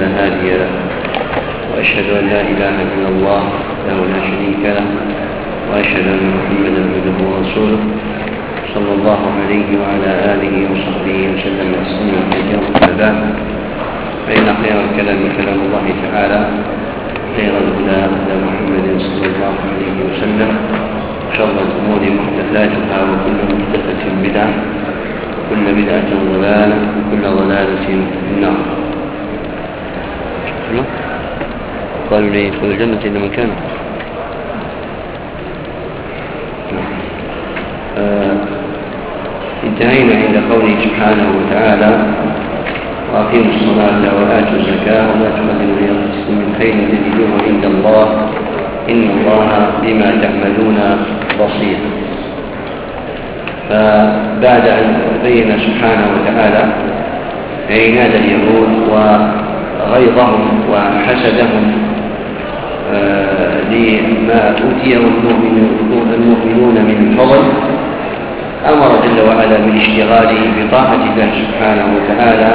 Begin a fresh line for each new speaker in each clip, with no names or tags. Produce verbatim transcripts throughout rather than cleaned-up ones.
هادي له، وأشهد أن لا إله إلا الله له لا شريك له، وأشهد أن محمدا عبده ورسوله صلى الله عليه وعلى آله وصحبه وسلم تسليما كثيرا. أما بعد، فإن خير الكلام كلام الله تعالى، خير الهدى هدى محمد صلى الله عليه وسلم، شر الأمور محدثاتها، وكل محدثة بدعة، وكل بدعة ضلالة، وكل ضلالة في النار. قالوا لي يدخل الجنة إلا من كان آه انتهينا عند قوله سبحانه وتعالى: وأقيموا الصلاة وآتوا الزكاة وما تقدموا لأنفسكم من خير تجدوه عند الله إن الله بما تعملون بصير. فبعد أن بين سبحانه وتعالى عناد اليهود وغيظهم وحسدهم آه لما أوتيه المؤمنون من الفضل، أمر جل وعلا بالاشتغال بطاعة الله سبحانه وتعالى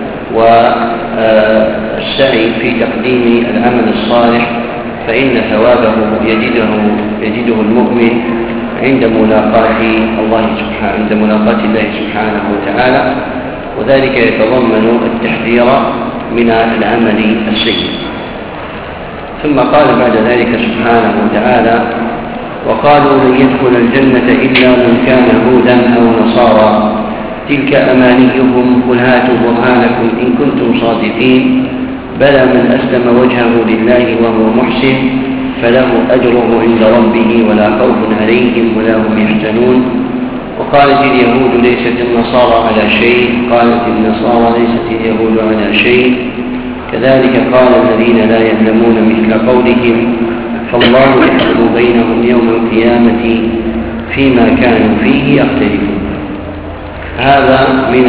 والسعي في تقديم العمل الصالح، فإن ثوابه يجده, يجده المؤمن عند ملاقاة الله سبحانه عند ملاقاة الله سبحانه وتعالى، وذلك يتضمن التحذير من العمل السيء. ثم قال بعد ذلك سبحانه وتعالى: وقالوا لن يدخل الجنة إلا من كان هودا أو نصارى تلك أمانيهم قل هاتوا برهانكم إن كنتم صادقين بلى من أسلم وجهه لله وهو محسن فله أجره عند ربه ولا خوف عليهم ولا هم يحزنون. وقالت اليهود ليست النصارى على شيء قالت النصارى ليست اليهود على شيء كذلك قال الذين لا يعلمون مثل قولهم فالله يحكم بينهم يوم القيامة فيما كانوا فيه يختلفون. هذا من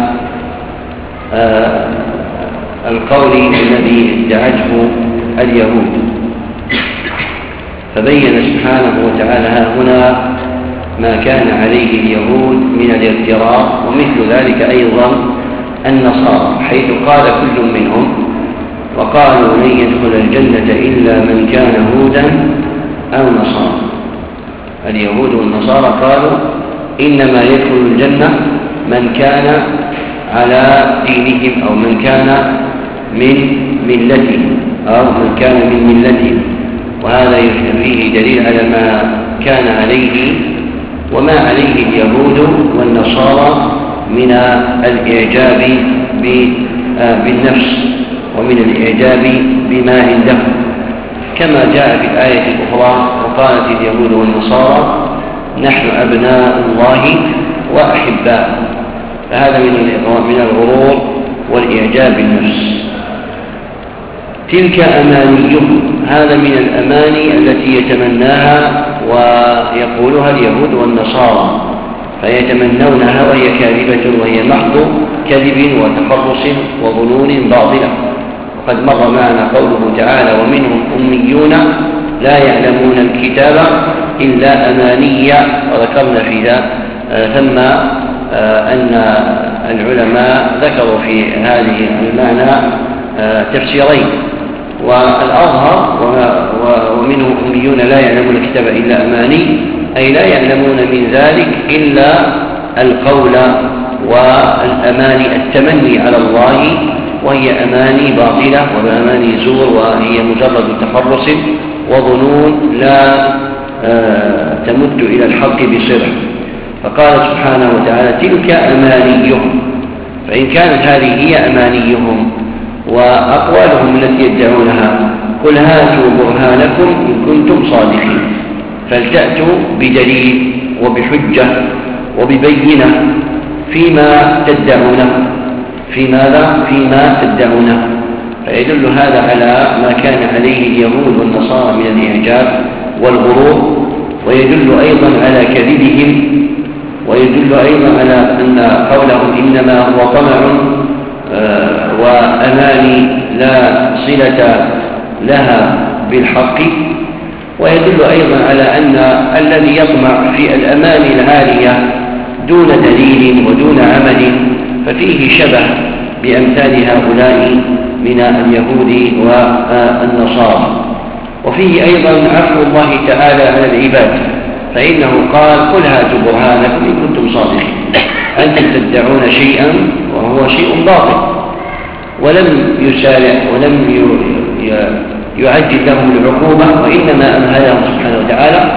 آه القول الذي ادعته اليهود، فبين سبحانه وتعالى هنا ما كان عليه اليهود من الاغترار، ومثل ذلك أيضا النصارى، حيث قال كل منهم: وقالوا لن يدخل الجنة إلا من كان هودا أو نصارى. اليهود والنصارى قالوا إنما يدخل الجنة من كان على دينهم أو من كان من ملتهم أو من كان من ملتهم، وهذا فيه دليل على ما كان عليه وما عليه اليهود والنصارى من الإعجاب بالنفس ومن الإعجاب بما عندهم، كما جاء في الآية الأخرى: وقالت اليهود والنصارى نحن أبناء الله وأحباؤه. فهذا من الغرور والإعجاب بالنفس. تلك أمانيهم، هذا من الأماني التي يتمناها ويقولها اليهود والنصارى، فيتمنونها وهي كاذبة وهي محض كذب وتخرص وظنون باطلة. وقد مر معنا قوله تعالى: ومنهم أميون لا يعلمون الكتاب إلا أماني، وذكرنا في ذا ثم أن العلماء ذكروا في هذه المعنى تفسيرين، والأظهر ومنهم أميون لا يعلمون الكتاب إلا أماني، أي لا يعلمون من ذلك إلا القول والأماني التمني على الله، وهي أماني باطلة وأماني زور، وهي مجرد تخرص وظنون لا تمد إلى الحق بصلة. فقال سبحانه وتعالى: تلك أمانيهم. فإن كانت هذه هي أمانيهم وأقوالهم التي يدعونها قل هاتوا برهانكم إن كنتم صادقين، فلتأتوا بدليل وبحجة وببينة فيما تدعونه. في ماذا؟ فيما تدعونه. فيدل هذا على ما كان عليه اليهود والنصارى من الإعجاب والغرور، ويدل أيضا على كذبهم، ويدل أيضا على أن قولهم إنما هو طمع وأماني لا صلة لها بالحق. ويدل أيضا على أن الذي يطمع في الأماني العالية دون دليل ودون عمل ففيه شبه بأمثال هؤلاء من اليهود والنصارى. وفيه أيضا عفو الله تعالى عن العباد، فإنه قال قل هاتوا برهانكم إن كنتم صادقين. أنتم تدعون شيئا وهو شيء باطل، ولم يسارع ولم يعجل لهم العقوبة، وإنما أمهلهم سبحانه وتعالى،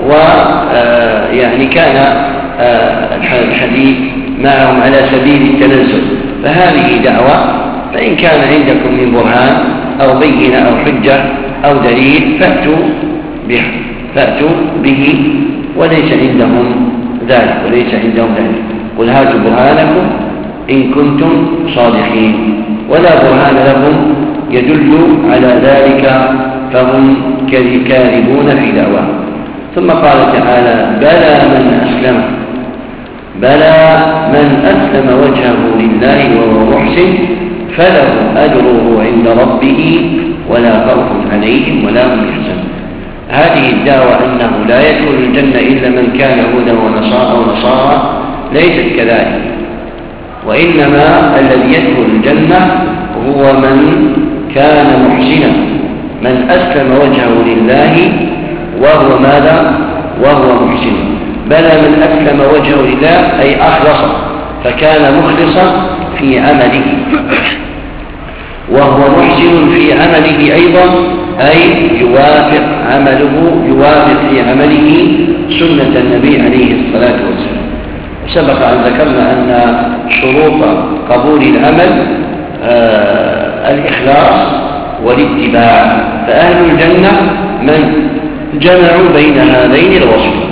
ويعني كان الحديث معهم على سبيل التنزل. فهذه دعوة، فإن كان عندكم من برهان أو بينة أو حجة أو دليل فأتوا به فأتوا به وليس عندهم ذلك وليس عندهم ذلك قل هاتوا برهانكم إن كنتم صادقين. ولا برهان لهم يدل على ذلك، فهم كاذبون في دعواهم. ثم قال تعالى بلى من أسلم بلى من أسلم وجهه لله وهو محسن فله أجره عند ربه ولا خوف عليهم ولا هم يحزنون. هذه الدعوة أنه لا يدخل الجنة إلا من كان هودا ونصارى أو نصارى ليست كذلك، وإنما الذي يدخل الجنة هو من كان محسنا، من أسلم وجهه لله وهو ماذا؟ وهو محسن. بلى من أسلم وجهه لله أي أخلص، فكان مخلصا في عمله، وهو محسن في عمله أيضا، أي يوافق عمله يوافق في عمله سنة النبي عليه الصلاة والسلام. سبق أن ذكرنا أن شروط قبول العمل آه الإخلاص والاتباع، فأهل الجنة من جمعوا بين هذين الوصفين: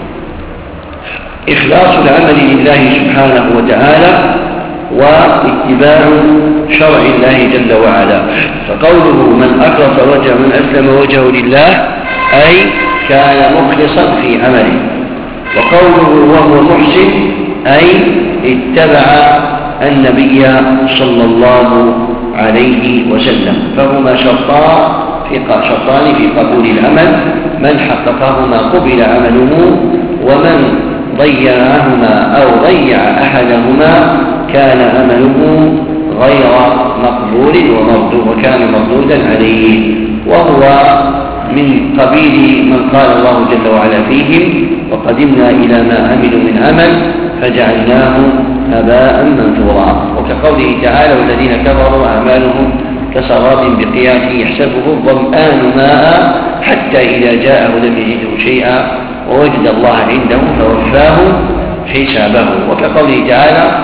إخلاص العمل لله سبحانه وتعالى واتباع شرع الله جل وعلا. فقوله من أخلص وجهه من أسلم وجهه لله أي كان مخلصا في عمله، وقوله وهو محسن أي اتبع النبي صلى الله عليه وسلم. فهما شرطان في شرطان في قبول العمل: من حققهما قبل عمله، ومن ضيعهما أو ضيع أحدهما كان عمله غير مقبول ومردود وكان مردودا عليه. وهو من قبيل من قال الله جل وعلا فيهم: وقدمنا إلى ما عملوا من عمل فجعلناه هباء منثورا. وكقوله تعالى: والذين كفروا أعمالهم كسراب بقيعة يحسبه الظمآن ماء حتى إذا جاءه لم يجده شيئا ووجد الله عنده فوفاه حسابه. وكقوله تعالى: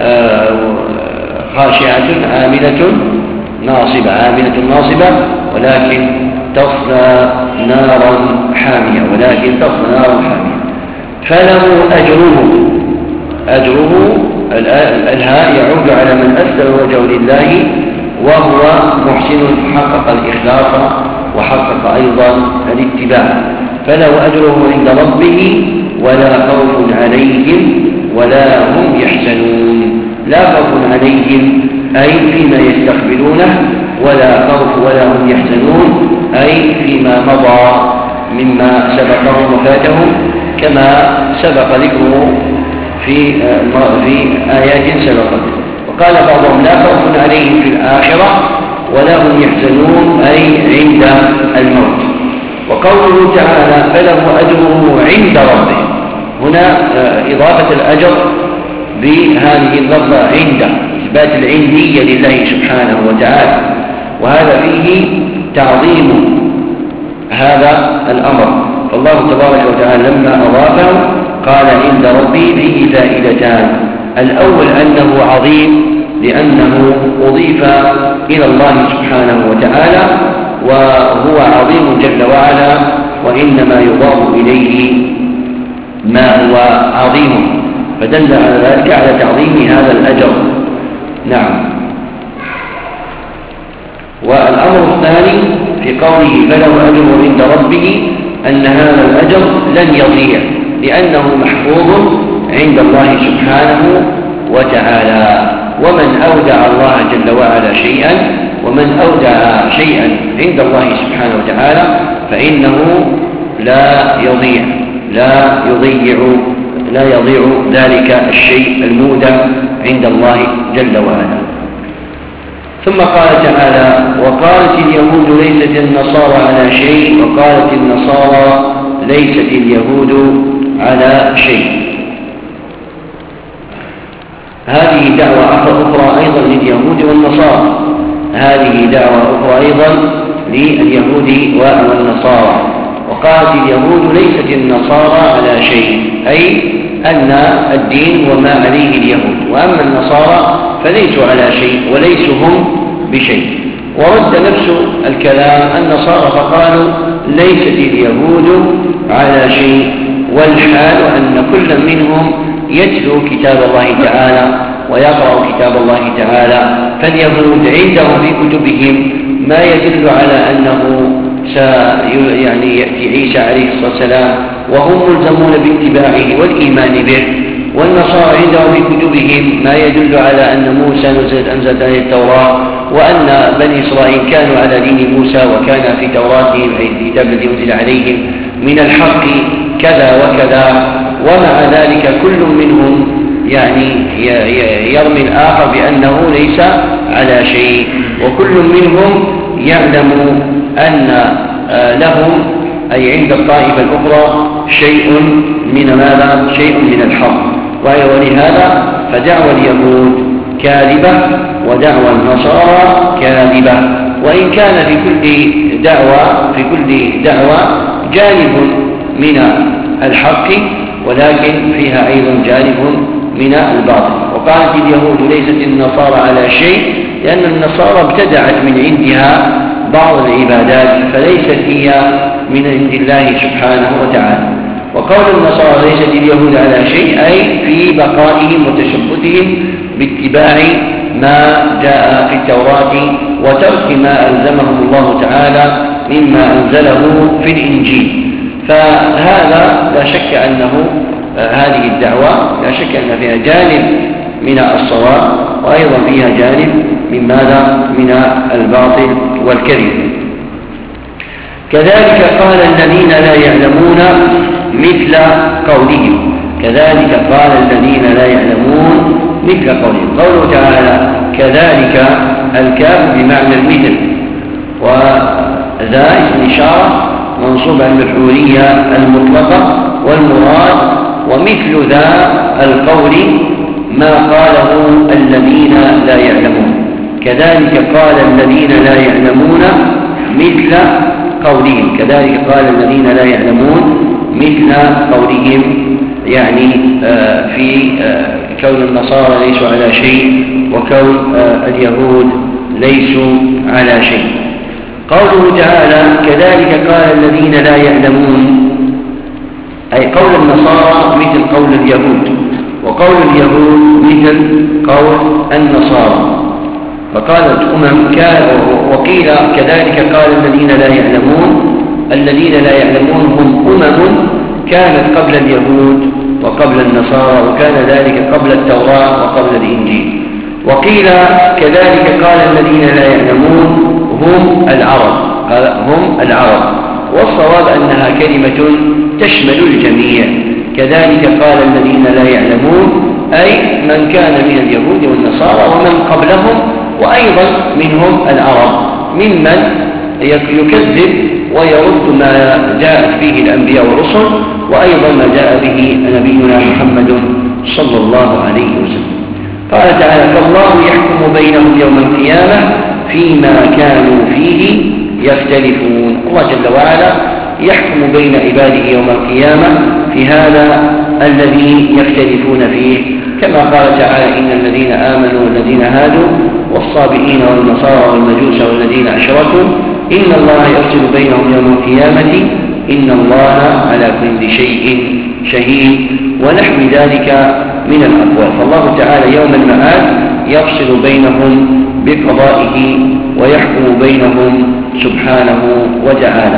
خاشعة عاملة ناصبة عاملة ناصبة ولكن تصلى نارا حامية ولكن تصلى نارا حامية. فله أجره أجره الهاء يعود على من أسلم وجهه لله وهو محسن حقق الإخلاص وحقق أيضا الاتباع. فله أجره عند ربه ولا خوف عليهم ولا هم يحزنون. لا خوف عليهم أي فيما يستقبلونه، ولا خوف ولا هم يحزنون أي فيما مضى مما سبقهم وفاتهم، كما سبق ذكره في في آيات سبقت. وقال بعضهم: لا خوف عليهم في الآخرة ولا هم يحزنون أي عند الموت. وقوله تعالى: فله أجره عند ربه، هنا إضافة الأجر بهذه اللفظة عند، إثبات العندية لله سبحانه وتعالى، وهذا فيه تعظيم هذا الأمر. فالله تبارك وتعالى لما أضافه قال: عند ربي فيه فائدتان: الأول أنه عظيم لأنه أضيف إلى الله سبحانه وتعالى، وهو عظيم جل وعلا، وإنما يضاف إليه ما هو عظيم، فدل على ذلك على تعظيم هذا الأجر. نعم. والأمر الثاني في قوله: فله أجر عند ربه، أن هذا الأجر لن يضيع لأنه محفوظ عند الله سبحانه وتعالى. ومن أودع الله جل وعلا شيئا ومن أودع شيئا عند الله سبحانه وتعالى فإنه لا يضيع لا يضيع لا يضيع ذلك الشيء المودع عند الله جل وعلا. ثم قال تعالى: وقالت اليهود ليست النصارى على شيء، وقالت النصارى ليست اليهود على شيء. هذه دعوة أخرى أيضا لليهود والنصارى، هذه دعوة أخرى أيضا لليهود والنصارى. وقالت اليهود ليست النصارى على شيء، أي أن الدين وما عليه اليهود، وأما النصارى فليسوا على شيء وليسوا هم بشيء. ورد نفس الكلام النصارى فقالوا ليست اليهود على شيء، والحال أن كل منهم يتلو كتاب الله تعالى ويقرأ كتاب الله تعالى. فاليهود عندهم في كتبهم ما يدل على أنه يعني يأتي عيسى عليه الصلاة والسلام وهم ملزمون باتباعه والإيمان به، والنصارى عندهم في كتبهم ما يدل على أن موسى نزل أنزل عليه التوراة، وأن بني إسرائيل كانوا على دين موسى وكان في توراتهم أي الكتاب الذي أنزل عليهم من الحق كذا وكذا. ومع ذلك كل منهم يعني يرمي الآخر بأنه ليس على شيء، وكل منهم يعلم أن لهم أي عند الطائفة الأخرى شيء من ماذا؟ شيء من الحق. ولهذا فدعوى اليهود كاذبة ودعوى النصارى كاذبة، وإن كان في كل دعوة في كل دعوة جانب من الحق، ولكن فيها أيضا جانب من الباطل. وقالت اليهود ليست النصارى على شيء، لأن النصارى ابتدعت من عندها بعض العبادات فليست هي من عند الله سبحانه وتعالى. وقول النصارى ليست اليهود على شيء أي في بقائهم وتشبثهم باتباع ما جاء في التوراة وترك ما ألزمهم الله تعالى مما أنزله في الإنجيل. فهذا لا شك أنه هذه الدعوة لا شك أن فيها جانب من الصواب، وأيضا فيها جانب من ماذا؟ من الباطل والكذب. كذلك قال الذين لا يعلمون مثل قولهم، كذلك قال الذين لا يعلمون مثل قولهم. قوله تعالى كذلك، الكاف بمعنى المثل، وذا اسم إشارة منصوب عن المفعولية المطلقة، والمراد ومثل ذا القول ما قاله الذين لا يعلمون. كذلك قال الذين لا يعلمون مثل قولهم، كذلك قال الذين لا يعلمون مثل قولهم، يعني في كون النصارى ليسوا على شيء وكون اليهود ليسوا على شيء. قوله تعالى كذلك قال الذين لا يعلمون، أي قول النصارى مثل قول اليهود، وقول اليهود مثل قول النصارى. فقالت أمم وقيل كذلك قال الذين لا يعلمون، الذين لا يعلمون هم أمم كانت قبل اليهود وقبل النصارى، وكان ذلك قبل التوراة وقبل الإنجيل. وقيل كذلك قال الذين لا يعلمون هم العرب، هم العرب، والصواب أنها كلمة تشمل الجميع. كذلك قال الذين لا يعلمون أي من كان من اليهود والنصارى ومن قبلهم، وأيضا منهم العرب ممن يكذب ويرد ما جاءت به الأنبياء والرسل، وأيضا ما جاء به نبينا محمد صلى الله عليه وسلم. قال تعالى فالله يحكم بينهم يوم القيامة فيما كانوا فيه يختلفون. الله جل وعلا يحكم بين عباده يوم القيامة في هذا الذي يختلفون فيه، كما قال تعالى إن الذين آمنوا والذين هادوا والصابئين والنصارى والمجوس والذين أشركوا إن الله يفصل بينهم يوم القيامة إن الله على كل شيء شهيد، ونحو ذلك من الأقوال. فالله تعالى يوم المعاد يفصل بينهم بقضائه ويحكم بينهم سبحانه وتعالى.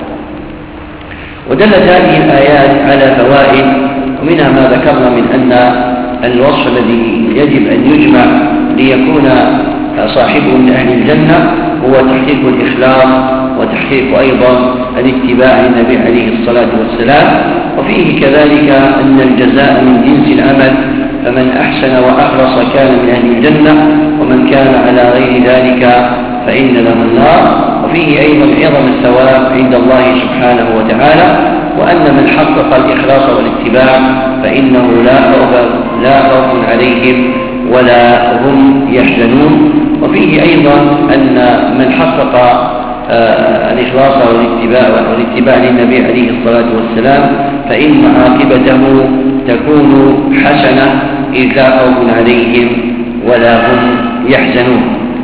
ودلت هذه الآيات على فوائد، ومنها ما ذكرنا من أن الوصف الذي يجب أن يجمع ليكون صاحبه من أهل الجنة هو تحقيق الإخلاص وتحقيق أيضا الاتباع للنبي عليه الصلاة والسلام. وفيه كذلك أن الجزاء من جنس العمل، فمن أحسن وأخلص كان من أهل الجنة، ومن كان على غير ذلك فإن له النار. وفيه أيضا عظم الثواب عند الله سبحانه وتعالى، وأن من حقق الإخلاص والاتباع فإنه لا خوف لا خوف عليهم ولا هم يحزنون. وفيه أيضا أن من حقق آه الإخلاص والاتباع والاتباع للنبي عليه الصلاة والسلام فإن عاقبته تكون حسنة، إذ لا خوف عليهم ولا هم يحزنون.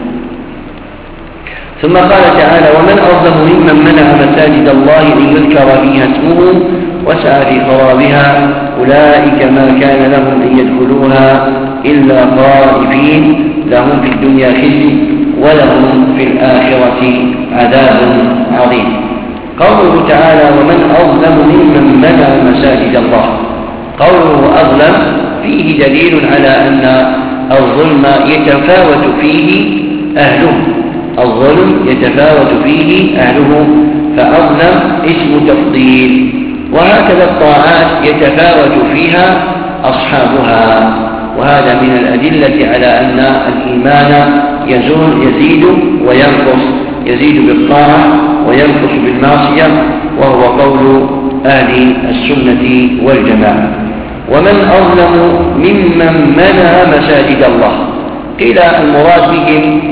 ثم قال تعالى: ومن أظلم ممن منع مساجد الله أن يذكر فيها اسمه وسعى في خرابها أولئك ما كان لهم أن يدخلوها إلا خائفين لهم في الدنيا خزي ولهم في الآخرة عذاب عظيم. قوله تعالى: ومن أظلم ممن منع مساجد الله. قوله أظلم فيه دليل على أن الظلم يتفاوت فيه أهله الظلم يتفاوت فيه أهله فأظلم اسم تفضيل. وهكذا الطاعات يتفاوت فيها أصحابها، وهذا من الأدلة على أن الإيمان يزول يزيد وينقص، يزيد بالطاعة وينقص بالمعصية، وهو قول أهل السنة والجماعة. ومن أظلم ممن منع مساجد الله. قيل المراد بهم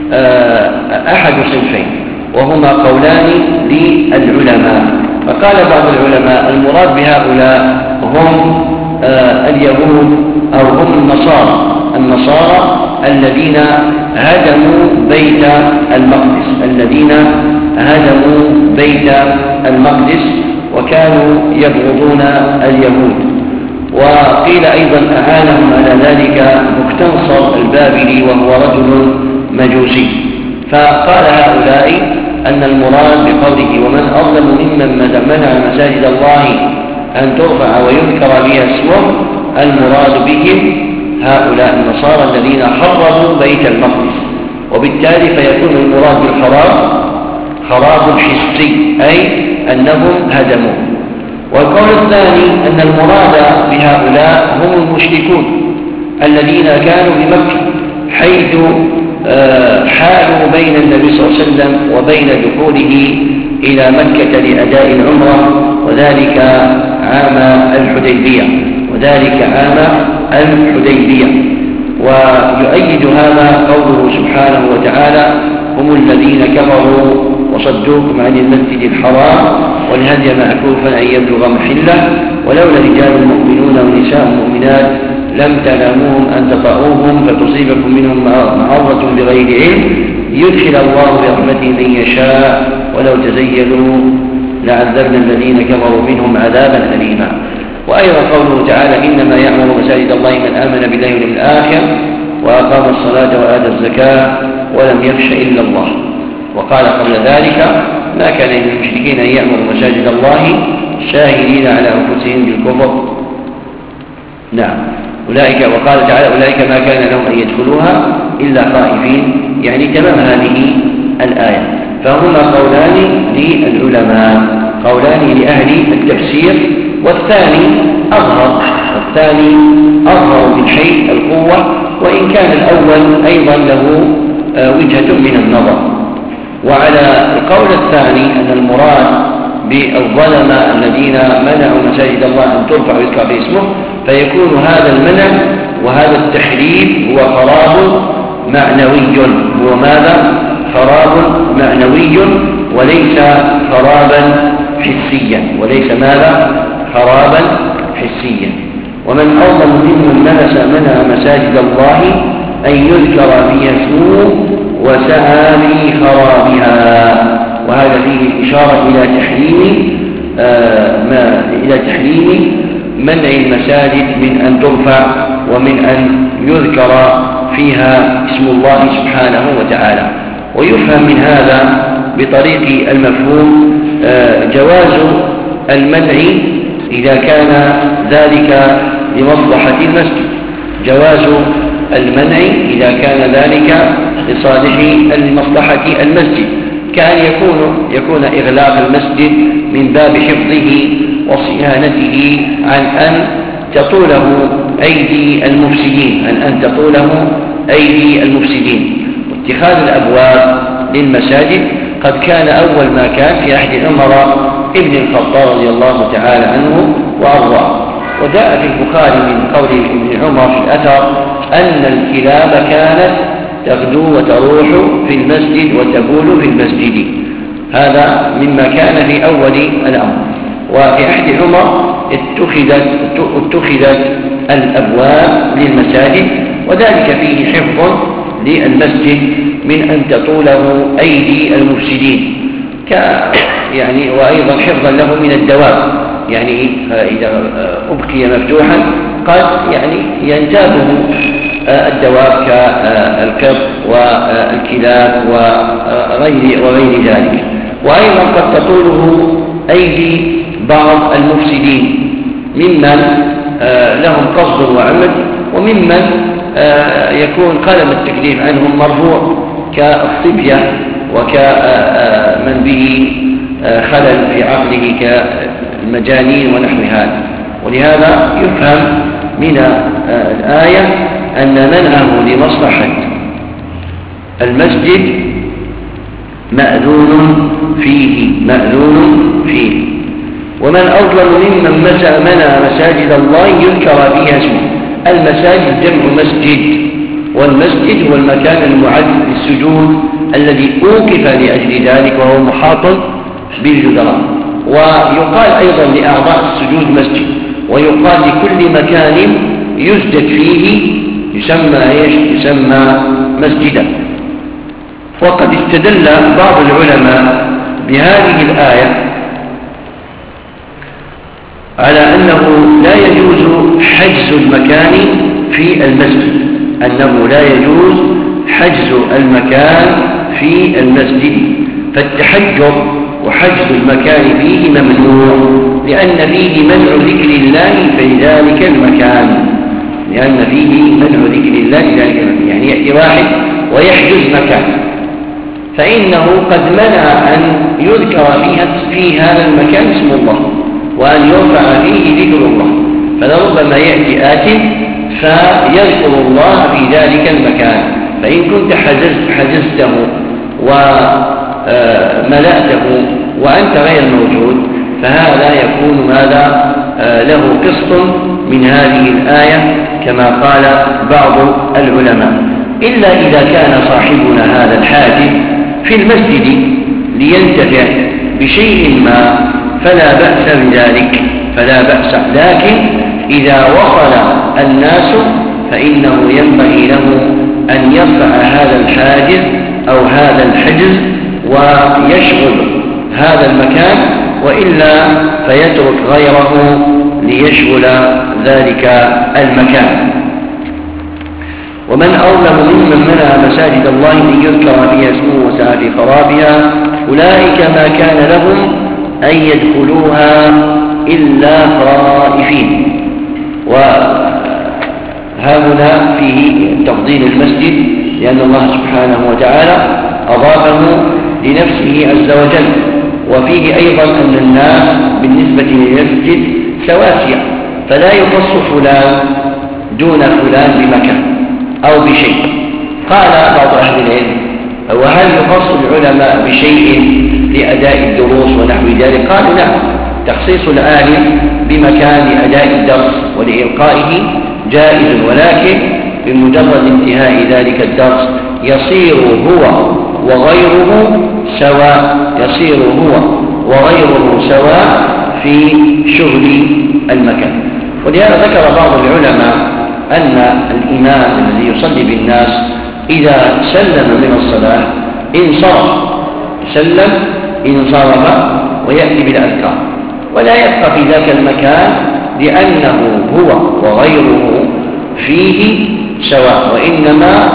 أحد صنفين، وهما قولان للعلماء. فقال بعض العلماء المراد بهؤلاء هم اليهود أو هم النصارى النصارى الذين هدموا بيت المقدس الذين هدموا بيت المقدس وكانوا يبغضون اليهود. وقيل أيضا أعانهم على ذلك مكتنصر البابلي وهو رجل مجوسي. فقال هؤلاء أن المراد بقوله ومن أظلم ممن منع مساجد الله أن ترفع ويذكر بها اسمه المراد بهم هؤلاء النصارى الذين خربوا بيت المقدس، وبالتالي فيكون المراد بالخراب خراب حسي أي أنهم هدموا. والقول الثاني أن المراد بهؤلاء هم المشركون الذين كانوا بمكة، حيث حالوا بين النبي صلى الله عليه وسلم وبين دخوله إلى مكة لأداء العمرة، وذلك عام الحديبية وذلك عام الحديبية ويؤيد هذا قوله سبحانه وتعالى: هم الذين كفروا وصدوكم عن المسجد الحرام والهدي معكوفا أن يبلغ محله ولولا رجال مؤمنون ونساء مؤمنات لم تعلموهم أن تطؤوهم فتصيبكم منهم معرة بغير علم يدخل الله برحمته من يشاء ولو تزيلوا لعذبنا الذين كفروا منهم عذابا أليما. وأيضا قوله تعالى: إنما يعمر مساجد الله من آمن بالله واليوم الآخر وأقام الصلاة وآتى الزكاة ولم يخش إلا الله. وقال قبل ذلك: ما كان للمشركين أن يعمروا مساجد الله شاهدين على أنفسهم بالكفر. نعم. أولئك وقال تعالى: أولئك ما كان لهم أن يدخلوها إلا خائفين، يعني تمام هذه الآية. فهما قولان للعلماء، قولان لأهل التفسير، والثاني أظهر والثاني أظهر من حيث القوة، وإن كان الأول أيضا له وجهة من النظر. وعلى القول الثاني أن المراد بالظلمة الذين منعوا مساجد الله أن ترفع ويذكر باسمه، فيكون هذا المنع وهذا التحريم هو خراب معنوي. هو ماذا؟ خراب معنوي وليس خرابا حسيا وليس ماذا؟ خرابا حسيا. ومن أظلم ممن منع مساجد الله أن يذكر فيها اسمه وسعى في خرابها. وهذا فيه الإشارة إلى تحريم آه ما إلى تحريم منع المساجد من أن ترفع ومن أن يذكر فيها اسم الله سبحانه وتعالى. ويفهم من هذا بطريق المفهوم آه جواز المنع إذا كان ذلك لمصلحة المسجد، جواز المنع إذا كان ذلك لصالح المصلحة المسجد، كأن يكون يكون إغلاق المسجد من باب حفظه وصيانته عن أن تطوله أيدي المفسدين، أن أن تطوله أيدي المفسدين. واتخاذ الأبواب للمساجد قد كان أول ما كان في عهد عمر ابن الخطاب رضي الله تعالى عنه وأرضاه. وجاء في البخاري من قول ابن عمر في الأثر أن الكلاب كانت تغدو وتروح في المسجد وتبول في المسجد، هذا مما كان في أول الأمر. وفي عهد عمر اتخذت, اتخذت الأبواب للمساجد، وذلك فيه حفظ للمسجد من أن تطوله أيدي المفسدين، يعني وأيضا حفظا له من الدواب، يعني إذا أبقي مفتوحا قد يعني ينتابه الدواب كالقط والكلاب وغير, وغير ذلك. وأيضا قد تطوله أيدي بعض المفسدين ممن لهم قصد وعمد، وممن يكون قلم التكليف عنهم مرفوع كالصبية وكمن به خلل في عقله كالمجانين ونحو هذا. ولهذا يفهم من الآية أن منعه لمصلحة المسجد مأذون فيه مأذون فيه. ومن أظلم ممن منع مساجد الله يذكر فيها اسمه. المساجد جمع مسجد، والمسجد هو المكان المعد للسجود الذي أوقف لأجل ذلك وهو محاط بالجدران. ويقال أيضا لأعضاء السجود مسجد، ويقال لكل مكان يسجد فيه يسمى ايش؟ يسمى مسجدا. وقد استدل بعض العلماء بهذه الآية على أنه لا يجوز حجز المكان في المسجد، أنه لا يجوز حجز المكان في المسجد، فالتحجر وحجز المكان فيه ممنوع، لأن فيه منع ذكر الله في ذلك المكان، لأن فيه منع ذكر الله في ذلك المكان. يعني يأتي واحد ويحجز مكان، فإنه قد منع أن يذكر فيها في هذا المكان اسم الله، وأن يرفع فيه ذكر الله، فلربما يأتي آت فيذكر الله في ذلك المكان، فإن كنت حجزت حجزته وملأته وأنت غير موجود فهذا يكون هذا له قسط من هذه الآية كما قال بعض العلماء، إلا إذا كان صاحبنا هذا الحاجز في المسجد لينتفع بشيء ما فلا بأس بذلك، فلا بأس. لكن إذا وصل الناس فإنه ينبغي له أن يرفع هذا الحاجز أو هذا الحجز ويشغل هذا المكان، وإلا فيترك غيره ليشغل ذلك المكان. ومن أظلم ممن منع مساجد الله أن يذكر فيها اسمه وسعى في خرابها أولئك ما كان لهم أن يدخلوها إلا خائفين. وهنا فيه تفضيل المسجد، لأن الله سبحانه وتعالى أضافه لنفسه عز وجل. وفيه أيضا أن الناس بالنسبة للمسجد سواسية، فلا يخص فلان دون فلان بمكان أو بشيء. قال بعض أهل العلم وهل يخص العلماء بشيء لأداء الدروس ونحو ذلك؟ قالوا لا، تخصيص العالم بمكان لأداء الدرس ولإلقائه جائز، ولكن بمجرد انتهاء ذلك الدرس يصير هو وغيره سواء، يصير هو وغيره سواء في شغل المكان. ولهذا ذكر بعض العلماء أن الإمام الذي يصلي بالناس إذا سلم من الصلاة انصرف، سلم انصرف ويأتي بالأذكار، ولا يبقى في ذاك المكان لأنه هو وغيره فيه سواء، وإنما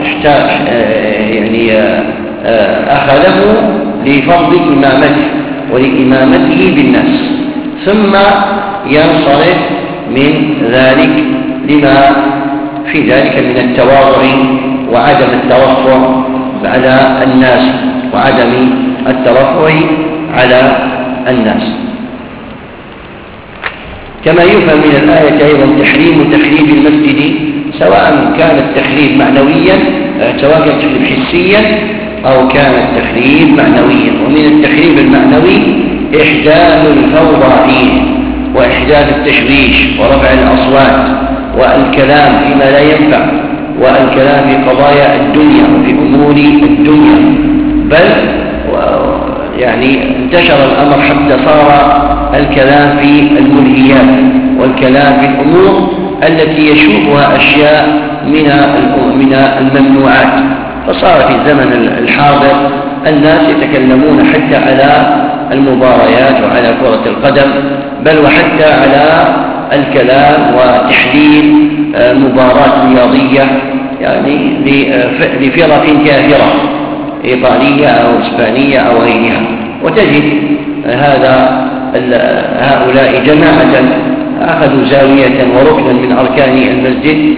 يعني أخذه لفضل إمامته ولإمامته بالناس، ثم ينصرف من ذلك لما في ذلك من التواضع وعدم الترفع على الناس وعدم الترفع على الناس. كما يفهم من الآية أيضا تحريم تخريب المسجد، سواء كان التخريب معنويا سواء كان التخريب حسيا أو كان التخريب معنويا. ومن التخريب المعنوي إحداث الفوضى فيه وإحداث التشويش ورفع الأصوات والكلام فيما لا ينفع والكلام في قضايا الدنيا وفي أمور الدنيا، بل يعني انتشر الأمر حتى صار الكلام في الملهيات والكلام في الأمور التي يشوفها أشياء من الممنوعات. فصار في الزمن الحاضر الناس يتكلمون حتى على المباريات وعلى كرة القدم، بل وحتى على الكلام وتحديد مباراة رياضية يعني لفرق كافرة إيطالية أو إسبانية أو غيرها. وتجد هذا هؤلاء جماعة أخذوا زاوية وركنا من أركان المسجد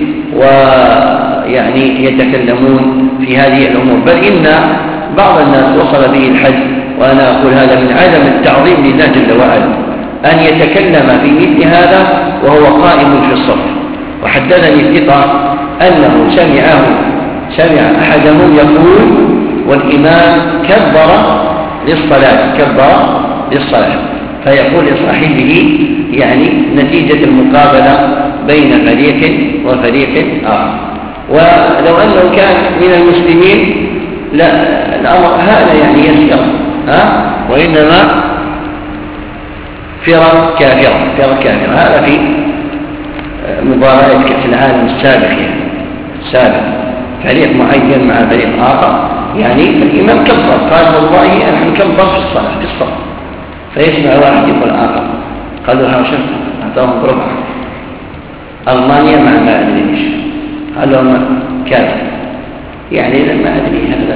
ويعني يتكلمون في هذه الأمور، بل إن بعض الناس وصل به الحد، وأنا أقول هذا من عدم التعظيم لله جل وعلا، أن يتكلم في مثل هذا وهو قائم في الصف. وحدثني الثقة أنه سمعه سمع أحدهم يقول والإمام كبر للصلاة كبر للصلاة فيقول لصاحبه يعني نتيجة المقابلة بين فريق وفريق آخر. ولو أنه كان من المسلمين لا الأمر هذا يعني يسير ها وإنما فرق كافرة فرق كافرة. هذا في مباريات كأس العالم السابق يعني السابق فريق معين مع فريق آخر، يعني الإمام كبر قال والله نحن نكبر في الصلاة في الصف، فيسمع واحد يقول آخر قالوا ها شفت أعطاهم ربع ألمانيا مع ما أدري إيش قالوا كذا يعني ما أدري هذا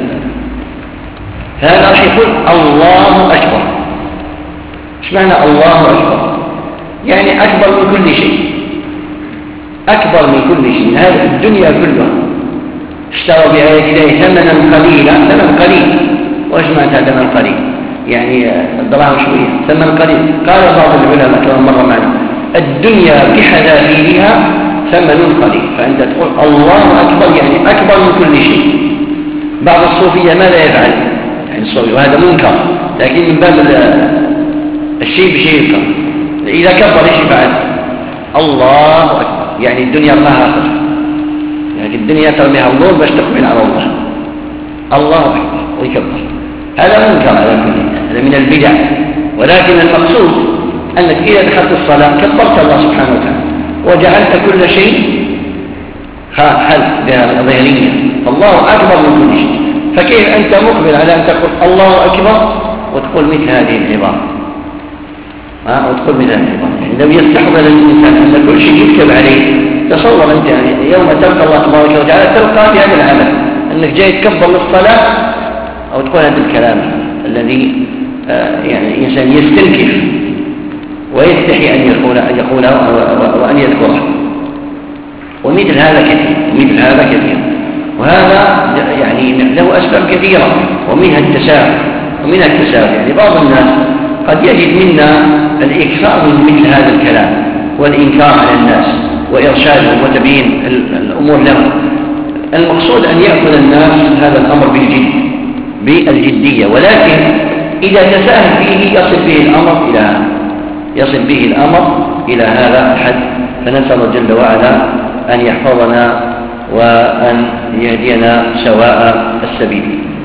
هذا راح يقول الله أكبر. إيش معنى الله أكبر؟ يعني أكبر من كل شيء، أكبر من كل شيء. هذه الدنيا كلها اشتروا بآية الله ثمنا قليلا، ثمن قليل. وإيش معنى ثمن قليل؟ يعني الدراهم شوية ثمن قليل. قال بعض العلماء كما مر معنا الدنيا بحذافيرها ثمن قليل. فأنت تقول الله أكبر يعني أكبر من كل شيء. بعض الصوفية ماذا يفعل؟ يعني الصوفي وهذا منكر، لكن من باب الشيء بشيء ينكر. إذا كبر ايش يفعل؟ الله أكبر يعني الدنيا الله أكبر، يعني الدنيا ترميها النور باش تقبل على الله. الله أكبر ويكبر. هذا منكر على كل، هذا من البدع. ولكن المقصود أنك إذا دخلت الصلاة كبرت الله سبحانه وتعالى وجعلت كل شيء حل بها ظاهرية، الله أكبر من كل شيء. فكيف أنت مقبل على أن تقول الله أكبر وتقول مثل هذه العبارة ها وتقول مثل هذه العبارة؟ يعني لو يستحضر الإنسان أن كل شيء يكتب عليه، تصور أنت يعني يوم تلقى الله تبارك وتعالى تلقى في هذا العمل أنك جاي تكبر للصلاة أو تقول هذا الكلام الذي آه يعني الإنسان يستنكف ويستحي أن يقوله وأن يذكره. ومثل هذا كثير ومثل هذا كثير وهذا يعني له أسباب كثيرة، ومنها التساهل ومنها التساهل يعني بعض الناس قد يجد منا الإكثار من مثل هذا الكلام والإنكار على الناس وإرشادهم وتبيين الأمور لهم. المقصود أن يأخذ الناس هذا الأمر بالجد بالجدية، ولكن إذا تساهل فيه يصل به الأمر إلى يصل به الأمر إلى هذا الحد. فنسأل الله جل وعلا أن يحفظنا وأن يهدينا سواء السبيل.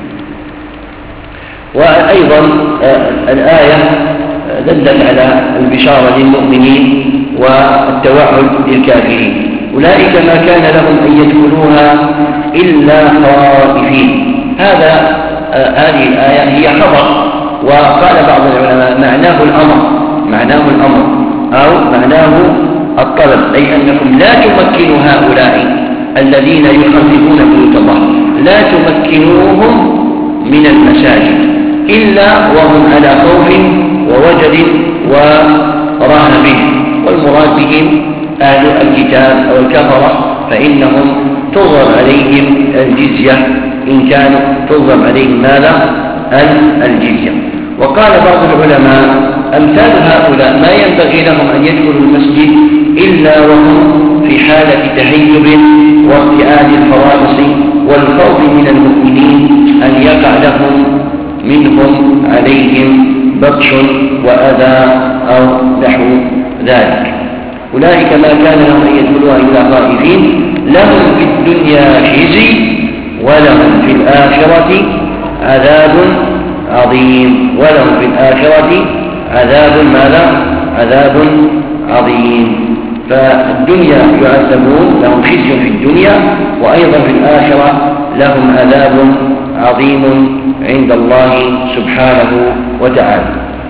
وأيضا الآية دلت على البشارة للمؤمنين والتوعد للكافرين. أولئك ما كان لهم أن يدخلوها إلا خائفين. هذا هذه الآية هي خبر، وقال بعض العلماء معناه الأمر معناه الأمر أو معناه الطلب، أي أنكم لا تمكنوا هؤلاء الذين يخربون بيوت الله، لا تمكنوهم من المساجد إلا وهم على خوف ووجد ورهب. والمراد بهم أهل الكتاب أو الكفرة، فإنهم تضرب عليهم الجزية إن كانوا تضرب عليهم ماذا؟ الجزية. وقال بعض العلماء أمثال هؤلاء ما ينبغي لهم أن يدخلوا المسجد إلا وهم في حالة تهيب وارتعاد الفرائص والخوف من المؤمنين أن يقع لهم منهم عليهم بطش وأذى أو نحو ذلك. أولئك ما كان لهم أن يدخلوها إلا خائفين، لهم في الدنيا خزي ولهم في الآخرة عذاب عظيم. ولهم في الآخرة عذاب ماذا؟ عذاب عظيم. فالدنيا يعذبون، لهم خزي في الدنيا، وأيضا في الآخرة لهم عذاب عظيم عند الله سبحانه وتعالى.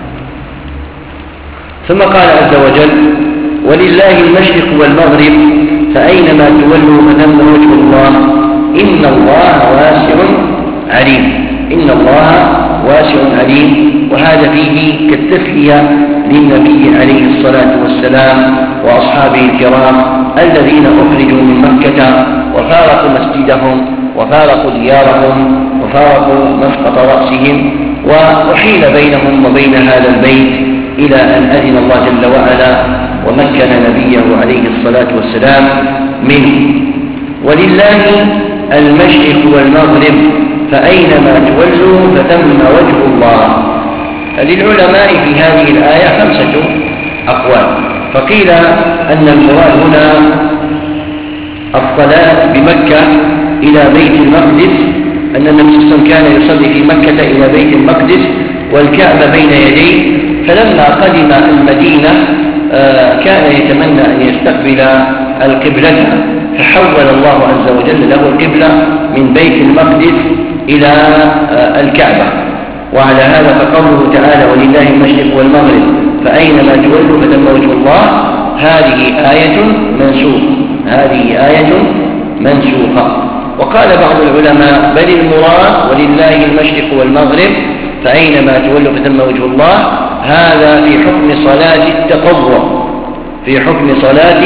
ثم قال عز وجل: ولله المشرق والمغرب فأينما تولوا فثم وجه الله إن الله واسع عليم. إن الله واسع عليم، وهذا فيه كالتسلية للنبي عليه الصلاة والسلام وأصحابه الكرام الذين أخرجوا من مكة وفارقوا مسجدهم وفارقوا ديارهم وفارقوا مسقط رأسهم، وحيل بينهم وبين هذا البيت إلى أن أذن الله جل وعلا ومكن نبيه عليه الصلاة والسلام منه. ولله المشرق والمغرب فأينما تولوا فثم وجه الله. للعلماء في هذه الآية خمسة أقوال. فقيل أن المراد هنا الصلاة بمكة إلى بيت المقدس، أن النبي صلى الله عليه وسلم كان يصلي في مكة إلى بيت المقدس والكعبة بين يديه، فلما قدم المدينة كان يتمنى أن يستقبل القبلة، فحول الله عز وجل له القبلة من بيت المقدس إلى الكعبة. وعلى هذا فقوله تعالى: ولله المشرق والمغرب فأينما تولوا فثم وجه الله، هذه آية منسوخة هذه آية منسوخة. وقال بعض العلماء: بل المراد ولله المشرق والمغرب فأينما تولوا فثم وجه الله، هذا في حكم صلاة التطوع في حكم صلاة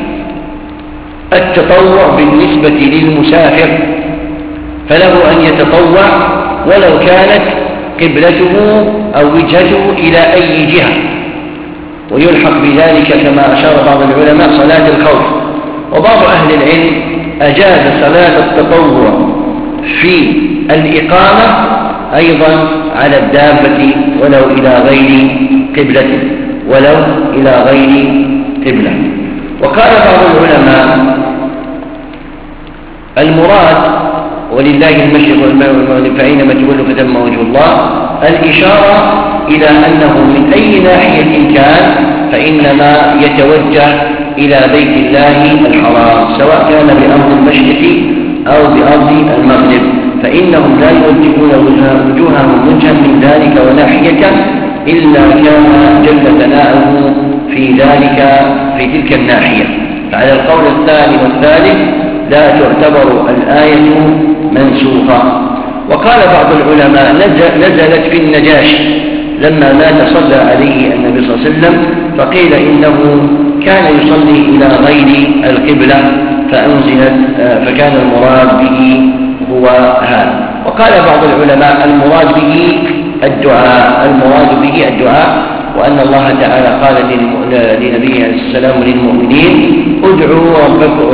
التطوع بالنسبة للمسافر، فله أن يتطوع ولو كانت قبلته أو وجهته إلى أي جهة. ويلحق بذلك كما أشار بعض العلماء صلاة الخوف. وبعض أهل العلم أجاز صلاة التطوع في الإقامة أيضا على الدابة ولو إلى غير قبلة ولو إلى غير قبلة. وقال بعض العلماء: المراد ولله المشرق والمغرب فأينما تولوا فثم وجه الله، الإشارة إلى أنه من أي ناحية كان فإنما يتوجه إلى بيت الله الحرام، سواء كان بأرض المشرق أو بأرض المغرب، فإنهم لا يوجهون وجوههم وجها من ذلك وناحية إلا كان جل ثناؤه في ذلك في تلك الناحية. فعلى القول الثاني والثالث لا تعتبر الآية منسوخة. وقال بعض العلماء: نزلت في النجاشي لما مات صلى عليه النبي صلى الله عليه وسلم، فقيل إنه كان يصلي إلى غير القبلة فأنزلت، فكان المراد به هو هذا. وقال بعض العلماء: المراد به الدعاء المراد به الدعاء وأن الله تعالى قال لنبيه عليه السلام للمؤمنين: ادعوا ربكم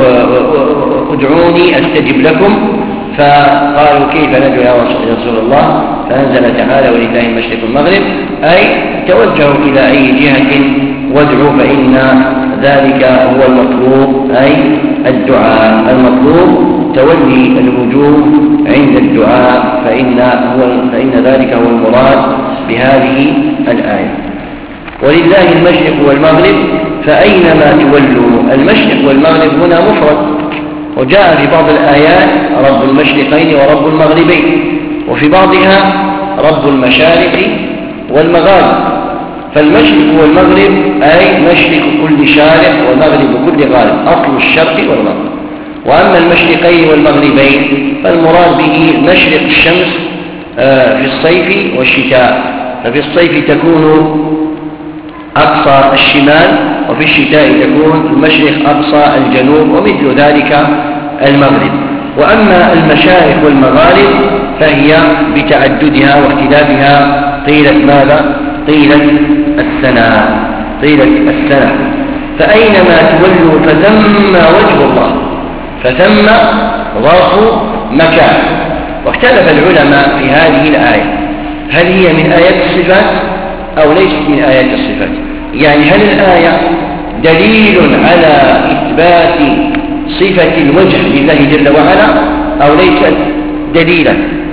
ادعوني أستجب لكم، فقالوا: كيف ندعو يا رسول الله؟ فأنزل تعالى: ولله المشرق والمغرب، أي توجهوا إلى أي جهة وادعوا، فإن ذلك هو المطلوب، أي الدعاء المطلوب تولي الوجوه عند الدعاء، فإن, هو فإن ذلك هو المراد بهذه الآية. ولله المشرق والمغرب فأينما تولوا. المشرق والمغرب هنا مفرد، وجاء في بعض الآيات رب المشرقين ورب المغربين، وفي بعضها رب المشارق والمغارب. فالمشرق والمغرب أي مشرق كل شارق ومغرب كل غارب، أصل الشرق والغرب. وأما المشرقين والمغربين فالمراد به مشرق الشمس في الصيف والشتاء، ففي الصيف تكون أقصى الشمال، وفي الشتاء تكون المشرق أقصى الجنوب، ومثل ذلك المغرب. وأما المشارق والمغارب فهي بتعددها واختلافها طيلة ماذا؟ طيلة السنة طيلة السنة فأينما تولوا فثم وجه الله فثم ظرف مكان. واختلف العلماء في هذه الآية هل هي من آيات الصفات أو ليست من آيات الصفات، يعني هل الآية دليل على إثبات صفة الوجه لله جل وعلا أو ليست دليلا.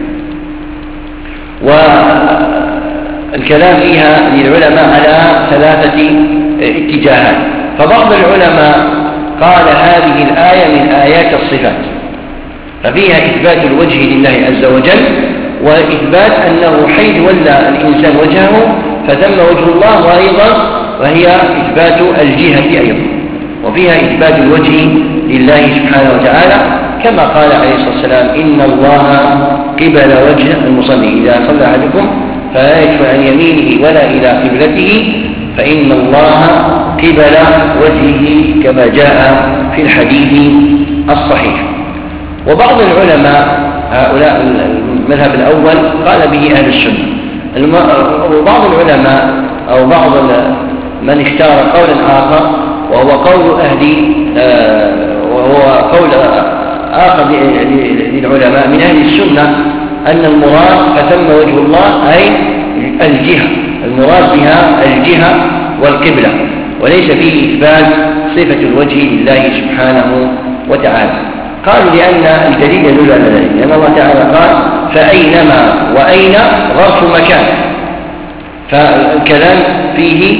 والكلام فيها للعلماء على ثلاثة اتجاهات. فبعض العلماء قال هذه الآية من آيات الصفات ففيها إثبات الوجه لله عز وجل وإثبات أنه حيث ولى الإنسان وجهه فثم وجه الله، وأيضا وهي إثبات الجهة أيضا، وفيها إثبات الوجه لله سبحانه وتعالى كما قال عليه الصلاة والسلام إن الله قبل وجه المصلي إذا صلى أحدكم فلا يدفع عن يمينه ولا إلى قبلته فإن الله قبل وجهه كما جاء في الحديث الصحيح. وبعض العلماء هؤلاء المذهب الأول قال به أهل السنة، وبعض العلماء أو بعض من اختار قولا آخر وهو قول أهل وهو قول آخر للعلماء من أهل السنة أن المراد فثم وجه الله أي الجهة، المراد بها الجهة والقبلة، وليس فيه إثبات صفة الوجه لله سبحانه وتعالى. قالوا لأن الدليل يدل على ذلك، لأن الله تعالى قال فأينما وأين ظرف مكان، فالكلام فيه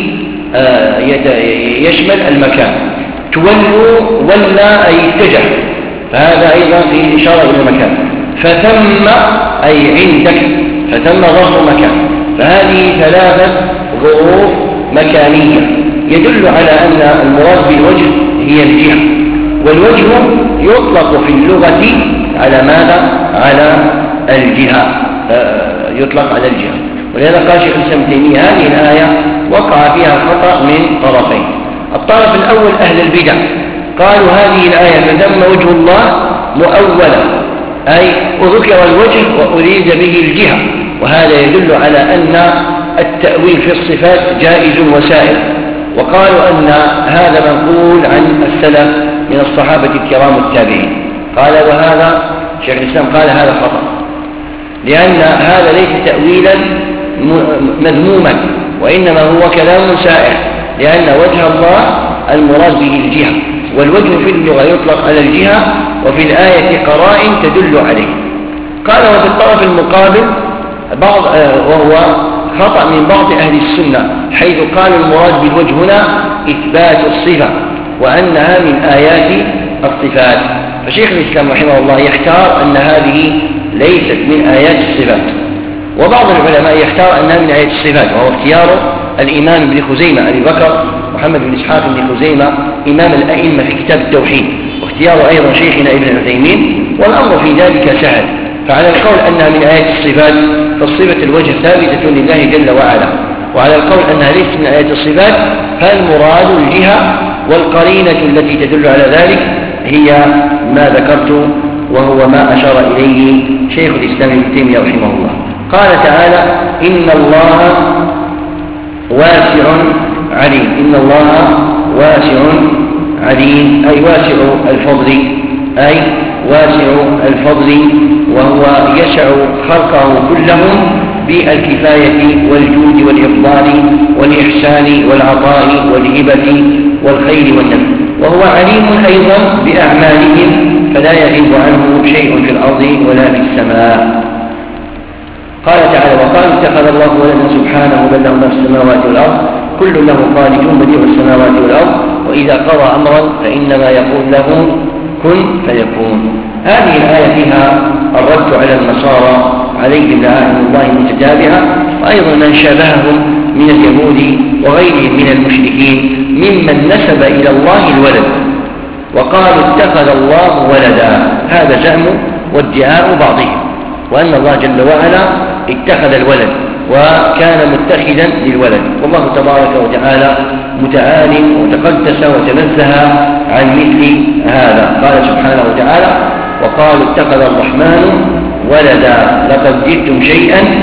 يشمل المكان. تولوا ولا أي اتجه، فهذا أيضا فيه إشارة إلى المكان. فثم أي عندك، فثم ظرف مكان، فهذه ثلاثة ظروف مكانية يدل على أن المراد بالوجه هي الجهة، والوجه يطلق في اللغة على ماذا؟ على الجهة، يطلق على الجهة. ولهذا قال شيخ الإسلام ابن تيمية هذه الآية وقع فيها الخطأ من طرفين. الطرف الأول أهل البدع قالوا هذه الآية فثم وجه الله مؤولة، أي أذكر الوجه وأريد به الجهة، وهذا يدل على أن التأويل في الصفات جائز وسائر. وقالوا أن هذا منقول عن السلف من الصحابة الكرام التابعين. قال وهذا شيخ الإسلام قال هذا خطأ، لأن هذا ليس تأويلا مذموما، وإنما هو كلام سائر، لأن وجه الله المراد به الجهة، والوجه في اللغة يطلق على الجهة، وفي الآية قرائن تدل عليه. قال وفي الطرف المقابل بعض وهو خطأ من بعض أهل السنة، حيث قال المراد بالوجه هنا إثبات الصفة وأنها من آيات الصفات. فشيخ الإسلام رحمه الله يختار أن هذه ليست من آيات الصفات، وبعض العلماء يختار أنها من آيات الصفات، وهو اختيار الإمام ابن خزيمة أبي بكر محمد بن إسحاق بن خزيمة إمام الأئمة في كتاب التوحيد، واختيار أيضا شيخنا ابن عثيمين، والأمر في ذلك سهل. فعلى القول أنها من آيات الصفات فالصفة الوجه ثابتة لله جل وعلا، وعلى القول أنها ليست من آيات الصفات فالمراد الجهة، والقرينة التي تدل على ذلك هي ما ذكرت وهو ما أشار إليه شيخ الإسلام ابن تيمية رحمه الله. قال تعالى إن الله واسع عليم، إن الله واسع عليم أي واسع الفضل، أي واسع الفضل، وهو يسع خلقه كلهم بالكفاية والجود والإفضال والإحسان والعطاء والهبة والخير والنفع، وهو عليم أيضا بأعمالهم فلا يغيب عنه شيء في الأرض ولا في السماء. قال تعالى وقال اتخذ الله ولدا سبحانه بل له ما في السماوات والأرض كل له قانتون بديع السماوات والأرض وإذا قضى أمرا فإنما يقول له كن فيكون. هذه الآية فيها الرد على النصارى عليهم لعنة الله متتابعة، وأيضا من شابههم من اليهود وغيرهم من المشركين ممن نسب إلى الله الولد وقالوا اتخذ الله ولدا، هذا زعم وادعاء بعضهم، وأن الله جل وعلا اتخذ الولد وكان متخذا للولد، والله تبارك وتعالى متعال وتقدس وتنزه عن مثل هذا. قال سبحانه وتعالى وقالوا اتخذ الرحمن ولدا لقد جئتم شيئا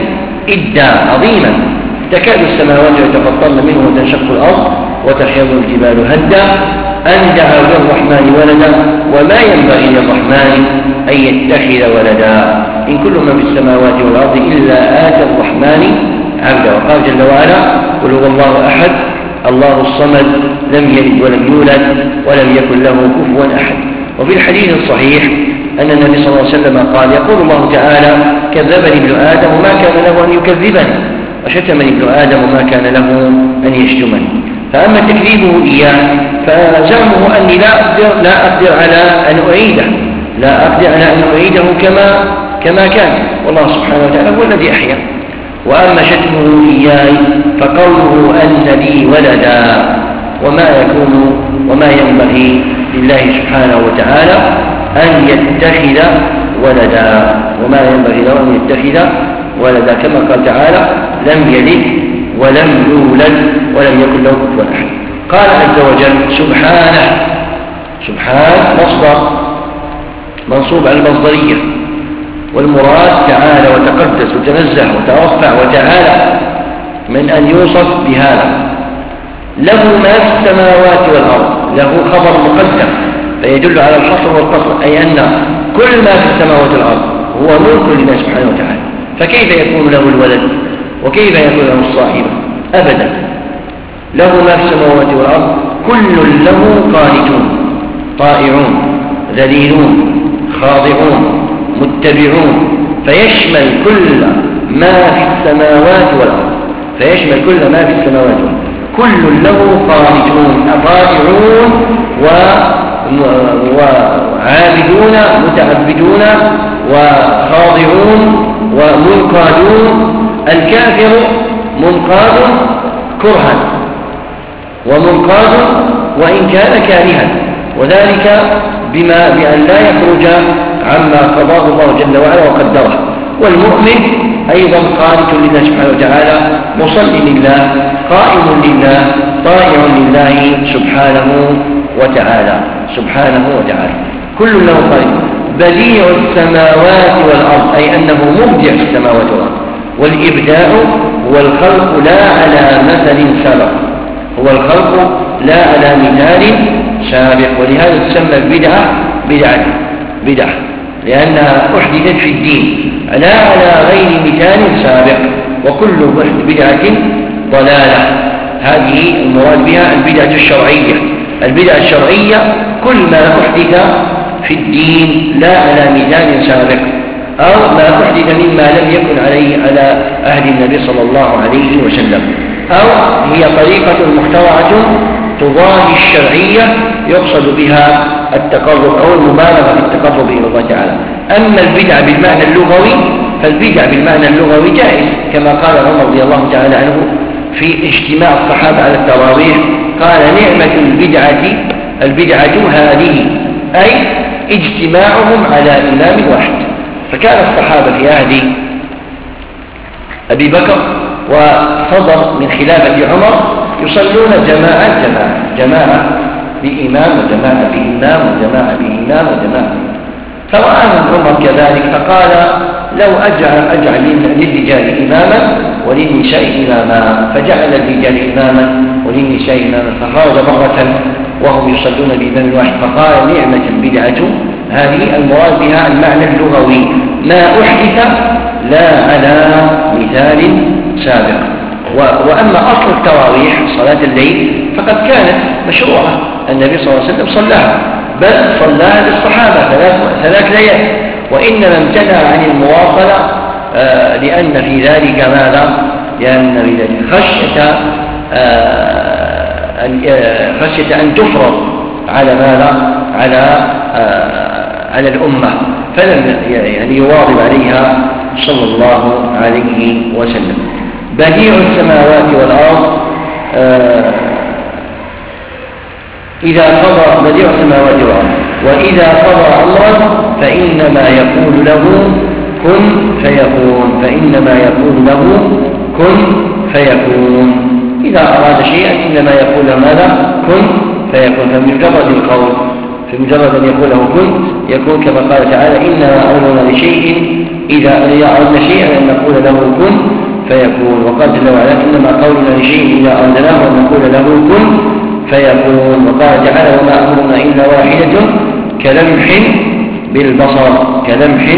إدا عظيما تكاد السماوات يتفطرن منه وتنشق الأرض وتخر الجبال هدا أن دعوا للرحمن ولدا وما ينبغي للرحمن أن يتخذ ولدا إن كل من في السماوات والأرض إلا آتى الرحمن عبدا. وقال جل وعلا قل هو الله أحد الله الصمد لم يلد ولم يولد ولم يكن له كفوا أحد. وفي الحديث الصحيح أن النبي صلى الله عليه وسلم قال يقول الله تعالى كذبني ابن آدم وما كان له أن يكذبني وشتمني ابن آدم وما كان له أن يشتمني. فأما تكذيبه إياه فزعمه أني لا أقدر, لا أقدر على أن أعيده لا أقدر على أن أعيده كما, كما كان والله سبحانه وتعالى هو الذي أحيا. وأما شتمه إياي فقوله أن لي ولدا وما يكون وما ينبغي لله سبحانه وتعالى أن يتخذ ولدا وما ينبغي له أن يتخذ ولدا كما قال تعالى لم يلد ولم يولد ولم يكن له كفوا أحد. قال عز وجل سبحانه سبحان مصدر منصوب على المصدرية والمراد تعالى وتقدس وتنزه وترفع وتعالى من أن يوصف بهذا. له ما في السماوات والأرض له خبر مقدم فيدل على الحصر والقصر أي أن كل ما في السماوات والأرض هو ملك لله سبحانه وتعالى فكيف يكون له الولد وكيف يكون له الصاحبة أبدا. له ما في السماوات والأرض كل له قانتون طائعون ذليلون خاضعون متبعون فيشمل كل ما في السماوات والأرض فيشمل كل ما في السماوات والأرض كل له قانتون طائعون وعابدون متعبدون وخاضعون ومنقادون. الكافر منقاد كرها ومنقاد وإن كان كارها وذلك بما بأن لا يخرج عما قضاه الله جل وعلا وقدره. والمؤمن أيضا قانت لله سبحانه وتعالى مصلي لله قائم لله طائع لله سبحانه وتعالى سبحانه وتعالى كل له قائم. بديع السماوات والأرض أي أنه مبدع في السماوات والأرض. والإبداع هو الخلق لا على مثل سابق هو الخلق لا على مثال سابق ولهذا تسمى البدعة بدعة بدعة لأنها أحدثت في الدين لا على غير مثال سابق وكل بدعة ضلالة. هذه المراد بها البدعة الشرعية. البدعة الشرعية كل ما أحدث في الدين لا على مثال سابق أو ما أحدث مما لم يكن عليه على عهد النبي صلى الله عليه وسلم أو هي طريقة مخترعة تضاهي الشرعية يقصد بها التقرب أو المبالغة في التقرب إلى الله تعالى. أما البدع بالمعنى اللغوي فالبدع بالمعنى اللغوي جائز كما قال عمر رضي الله تعالى عنه في اجتماع الصحابة على التراويح قال نعمة البدعة البدعة هذه أي اجتماعهم على إمام واحد. فكان الصحابة في عهد أبي بكر وصدر من خلافة عمر يصلون جماعة جماعة جماعة بإمام وجماعة بإمام وجماعة بإمام وجماعة. فرآهم عمر كذلك فقال لو أجعل, أجعل للرجال إماما وللنساء إماما فجعل الرجال إماما وللنساء إماما. فخرج مرة وهم يصلون بإمام واحد فقال نعمة البدعة هذه المراد بها المعنى اللغوي ما أحدث لا على مثال سابق. وأما أصل التراويح صلاة الليل فقد كانت مشروعة النبي صلى الله عليه وسلم صلاها بل صلاها للصحابة ثلاث, ثلاث ليال وإنما امتنع عن المواصلة آه لأن في ذلك ماذا؟ لأن في ذلك خشية آه خشية أن تفرض على ماذا؟ على آه على الأمة فلم يعني يواظب عليها صلى الله عليه وسلم. بديع السماوات والأرض آه إذا قضى بديع السماوات والأرض وإذا قضى أمرا فإنما يقول له كن فيكون فإنما يقول له كن فيكون. إذا أراد شيئا إنما يقول له ماذا؟ كن فيكون. فمجرد القول في مجرد أن يقول له كن يكون كما قال تعالى إنما أمرنا لشيء إذا أردنا شيئا أن نقول له كن فيكون. وقال جل وعلا إنما قولنا لشيء إذا أردناه أن نقول له كن فيكون. وقال تعالى وما أمرنا إلا واحدة كلمح بالبصر كلمح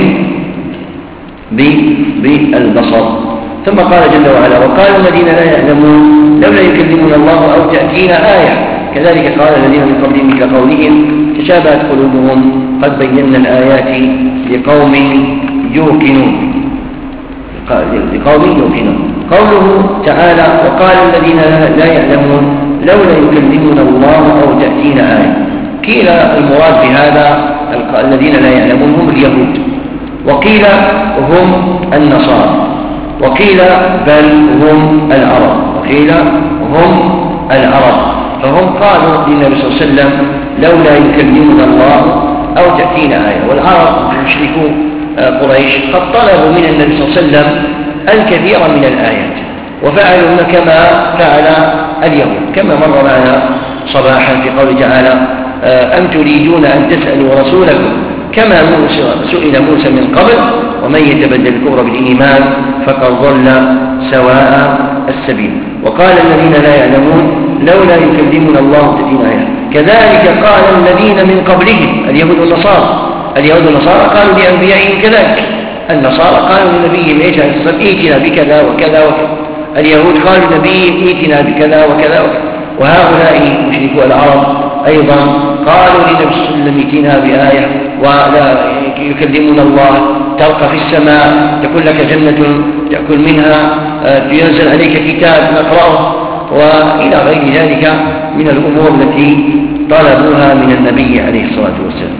بالبصر. ثم قال جل وعلا وقال الذين لا يعلمون لولا يكلمنا الله أو تأتينا آية. كذلك قال الذين من قبلهم مثل قولهم تشابهت قلوبهم قد بينا الآيات لقوم يوقنون لقوم يوقنون. قوله تعالى وقال الذين لا يعلمون لولا يكلمنا الله أو تأتينا آية. قيل المراد بهذا الذين لا يعلمون هم اليهود، وقيل هم النصارى، وقيل بل هم العرب، وقيل هم العرب. فهم قالوا للنبي صلى الله عليه وسلم لولا يكلمنا الله أو تأتينا آية. والعرب مشركو قريش قد طلبوا من النبي صلى الله عليه وسلم الكثير من الآيات، وفعلوا كما فعل اليهود كما مر معنا صباحا في قول تعالى أم تريدون أن تسألوا رسولكم كما سئل موسى من قبل ومن يتبدل الكفر بالإيمان فقد ضل سواء السبيل. وقال الذين لا يعلمون لولا يكلمنا الله تأتينا آية. كذلك قال الذين من قبلهم اليهود والنصارى. اليهود والنصارى قالوا لأنبيائهم كذلك. النصارى قالوا لنبيهم ايش ائتنا بكذا وكذا وكذا. اليهود قالوا لنبيهم ائتنا بكذا وكذا وكذا. وهؤلاء مشركو العرب أيضا قالوا لنبي صلى الله عليه وسلم ائتنا بآية ولا يكلمنا الله ترقى في السماء تكون لك جنة تأكل منها ينزل عليك كتاب نقرأه وإلى غير ذلك من الأمور التي طلبوها من النبي عليه الصلاة والسلام.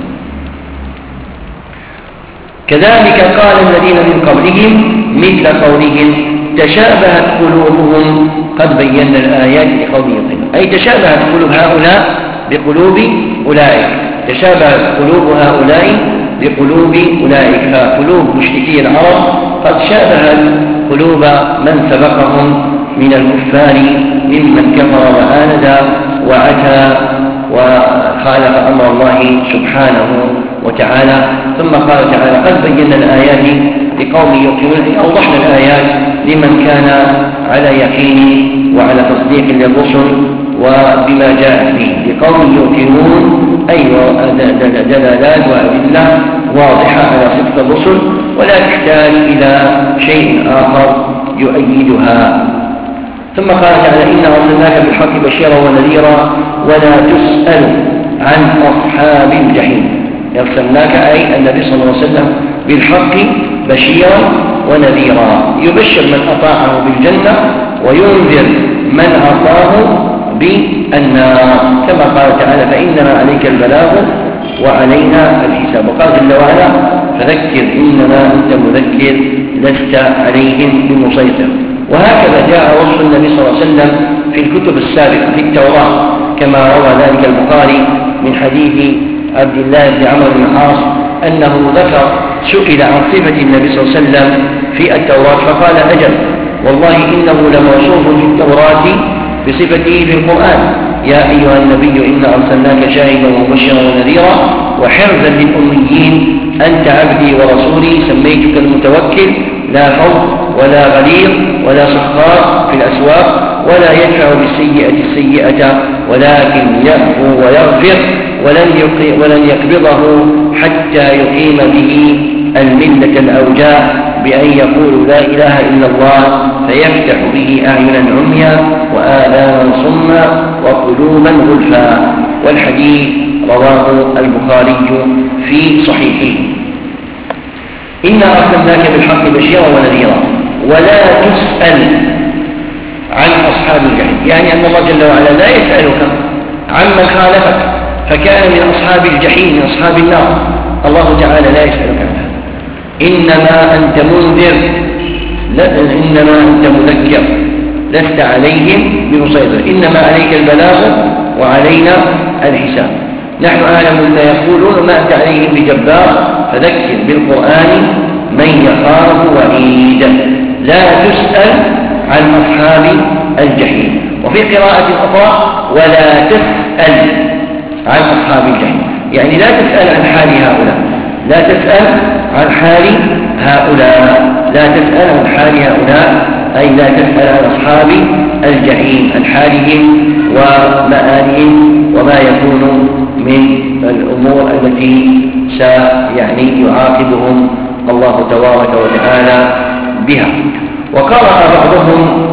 كذلك قال الذين من قبلهم مثل قولهم تشابهت قلوبهم قد بينا الآيات لقوم يوقنون. أي تشابهت قلوب هؤلاء بقلوب أولئك، تشابهت قلوب هؤلاء بقلوب أولئك. فقلوب مشركي العرب قد شابهت قلوب من سبقهم من الكفار ممن كفر وآند وعتى وخالف أمر الله سبحانه وتعالى. ثم قال تعالى قد بينا الآيات لقوم يوقنون. أوضحنا الآيات لمن كان على يقين وعلى تصديق للرسل وبما جاء فيه لقوم يوقنون أي دلالات وأدلة واضحة على صدق الرسل ولا تحتاج إلى شيء آخر يؤيدها. ثم قال تعالى إنا أرسلناك بالحق بشيرا ونذيرا ولا تسأل عن أصحاب الجحيم. أرسلناك أي النبي صلى الله عليه وسلم بالحق بشيرا ونذيرا يبشر من أطاعه بالجنة وينذر من عصاه بالنار كما قال تعالى فإنما عليك البلاغ وعلينا الحساب. وقال جل وعلا فذكر إنما أنت مذكر لست عليهم بمسيطر. وهكذا جاء وصف النبي صلى الله عليه وسلم في الكتب السابقة في التوراة كما روى ذلك البخاري من حديث عبد الله بن عمرو بن العاص أنه ذكر سئل عن صفة النبي صلى الله عليه وسلم في التوراة فقال أجل والله إنه لموصوف في التوراة بصفته في القرآن يا أيها النبي إنا أرسلناك شاهدا ومبشرا ونذيرا وحرزا للأميين أنت عبدي ورسولي سميتك المتوكل لا خوف ولا غليظ ولا سخار في الأسواق ولا يدفع بالسيئة السيئة ولكن يعفو ويغفر ولن ولن يقبضه حتى يقيم به الملة الأوجاع بأن يقول لا إله إلا الله فيفتح به أعينا عميا وآذانا صما وقلوبا غلفا. والحديث رواه البخاري في صحيحه. إنا أرسلناك بالحق بشيرا ونذيرا ولا تسأل عن أصحاب الجحيم يعني أن الله جل وعلا لا يسألك عمن خالفك فكان من أصحاب الجحيم من أصحاب النار الله تعالى لا يسألك عنها. إنما أنت منذر إنما أنت مذكر لست عليهم بمسيطر إنما عليك البلاغ وعلينا الحساب. نحن أعلم ما يقولون ما أنت عليهم بجبار فذكر بالقرآن من يخاف وعيدا لا تسأل عن أصحاب الجحيم. وفي قراءة أخرى ولا تسأل عن أصحاب الجحيم يعني لا تسأل عن حال هؤلاء لا تسأل عن حال هؤلاء لا تسأل عن حال هؤلاء أي لا تسأل عن أصحاب الجحيم عن حالهم ومآلهم وما يكون من الأمور التي سيعني يعاقبهم الله تبارك وتعالى بها. وقرأ بعضهم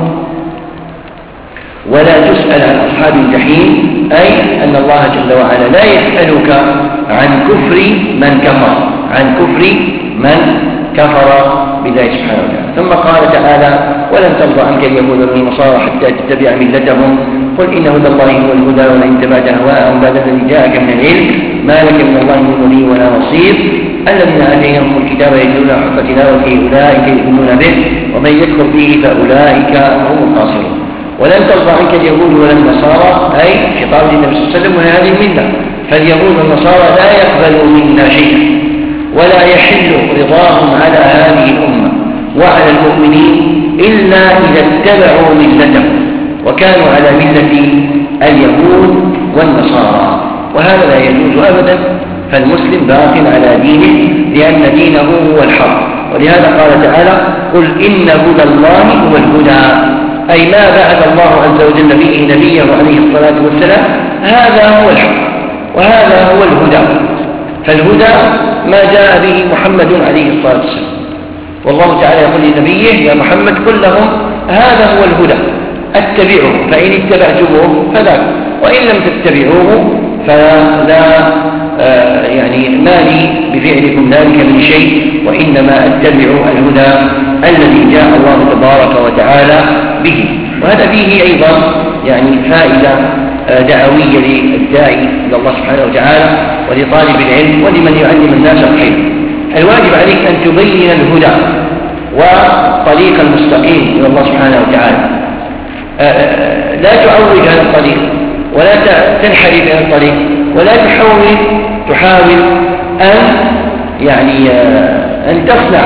ولا تسأل عن أصحاب الجحيم، أي أن الله جل وعلا لا يسألك عن كفر من كفر عن كفر من كفر بالله سبحانه وتعالى. ثم قال تعالى ولن ترضى عنك اليهود والنصارى حتى تتبع ملتهم قل إن هدى الله هو الهدى ولئن اتبعت أهواءهم بعد الذي جاءك من العلم ما لك من الله من ولي ولا نصير الذين آتيناهم الكتاب يتلونه حق تلاوته أولئك يؤمنون به ومن يكفر به فأولئك هم الخاسرون. ولن ترضى عنك اليهود ولا النصارى، أي خطاب للنبي صلى الله عليه وسلم وهي هذه الملة، فاليهود والنصارى لا يقبلوا منا شيئا ولا يحل رضاهم على هذه الأمة وعلى المؤمنين إلا إذا اتبعوا ملتهم وكانوا على ملة اليهود والنصارى، وهذا لا يجوز أبدا، فالمسلم باق على دينه لأن دينه هو الحق. ولهذا قال تعالى قل إن هدى الله هو الهدى، أي ما بعث الله عز وجل به نبيه عليه الصلاة والسلام هذا هو الحق وهذا هو الهدى. فالهدى ما جاء به محمد عليه الصلاة والسلام، والله تعالى يقول لنبيه يا محمد قل لهم هذا هو الهدى اتبعوه فإن اتبعتموه فذاك وإن لم تتبعوه فلا آه يعني ما لي بفعلكم ذلك من شيء وإنما اتبع الهدى الذي جاء الله تبارك وتعالى به. وهذا فيه أيضا يعني فائدة آه دعوية للداعي إلى الله سبحانه وتعالى ولطالب العلم ولمن يعلم الناس الخير. الواجب عليك أن تبين الهدى والطريق المستقيم إلى الله سبحانه وتعالى، آه لا تعوج عن الطريق ولا تنحرف عن الطريق ولا تحاول تحاول أن يعني آه أن تصنع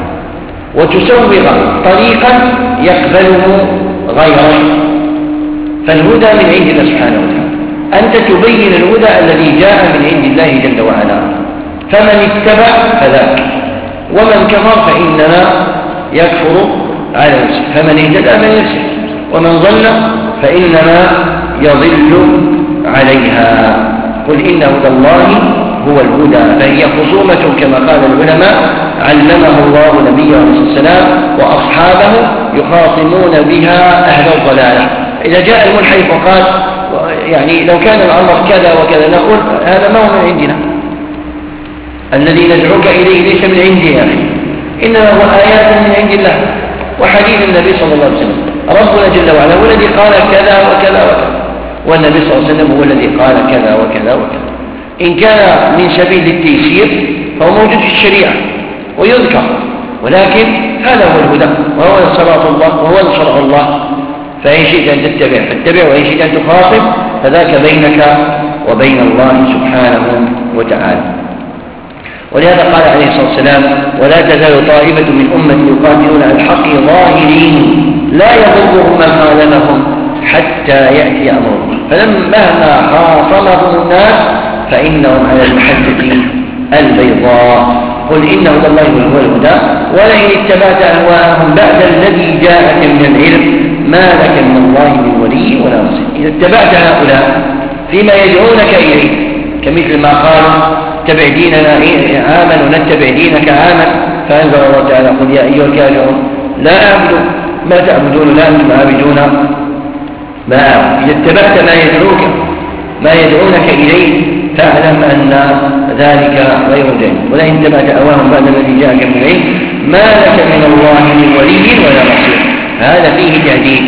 وتسوغ طريقا يقبله غيرك، فالهدى من عند الله سبحانه وتعالى، أنت تبين الهدى الذي جاء من عند الله جل وعلا، فمن اتبع فذاك ومن كفر فإنما يكفر على نفسه، فمن اهتدى فلنفسه ومن ضل فإنما يضل عليها. قل إن هدى الله هو الهدى، فهي خصومة كما قال العلماء علمه الله نبيه عليه الصلاة والسلام وأصحابه يخاصمون بها أهل الضلالة. إذا جاء الملحد وقال يعني لو كان الأمر كذا وكذا نقول هذا ما هو من عندنا، الذي ندعوك إليه ليس من عندي يا أخي، إنما هو آيات من عند الله وحديث النبي صلى الله عليه وسلم. ربنا جل وعلا هو الذي قال كذا وكذا وكذا، والنبي صلى الله عليه وسلم هو الذي قال كذا وكذا وكذا. إن كان من سبيل التيسير فهو موجود في الشريعة ويذكر، ولكن هذا هو الهدى وهو صراط الله وهو شرع الله، فإن شئت أن تتبع فاتبع وإن شئت أن تخاطب فذاك بينك وبين الله سبحانه وتعالى. ولهذا قال عليه الصلاة والسلام ولا تزال طائفة من أمتي يقاتلون على الحق ظاهرين لا يضرهم من خالفهم حتى يأتي أمر الله، فلما خاصمهم الناس فإنهم على المحجة البيضاء. قل إن هدى الله هو الهدى ولئن اتبعت أهواءهم بعد الذي جاءك من العلم ما لك من الله من ولي ولا نصير. إذا اتبعت هؤلاء فيما يدعونك إليه كمثل ما قالوا اتبع ديننا عاما ونتبع دينك عاما، فأنزل الله تعالى قل يا أيها الكافرون لا أعبد ما تعبدون لا أنتم عابدون ما أعبد. إذا اتبعت ما يدعوك ما يدعونك إليه فاعلم أن ذلك غير جيد، ولئن اتبعت أهواءهم بعد الذي جاءك من العلم ما لك من الله من ولي ولا نصير. هذا فيه تهديد،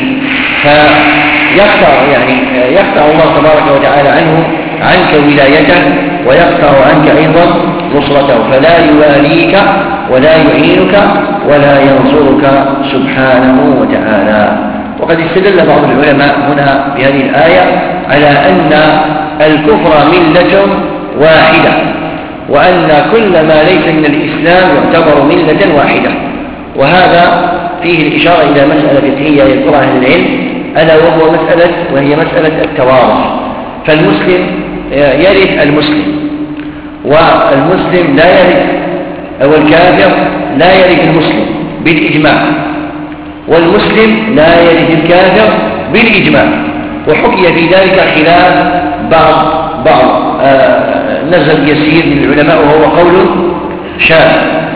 فيقطع يعني يقطع الله تبارك وتعالى عنه عنك ولايته ويقطع عنك أيضا نصرته، فلا يواليك ولا يعينك ولا ينصرك سبحانه وتعالى. وقد استدل بعض العلماء هنا بهذه الآية على أن الكفر ملة واحدة، وأن كل ما ليس من الإسلام يعتبر ملة واحدة، وهذا فيه الإشارة إلى مسألة فقهية يذكرها أهل العلم ألا وهو مسألة وهي مسألة التوارث. فالمسلم يرث المسلم والمسلم لا يرث أو الكافر لا يرث المسلم بالإجماع، والمسلم لا يرث الكافر بالإجماع. وحكي في ذلك خلاف بعض بعض آه نزل يسير من العلماء وهو قول شاذ.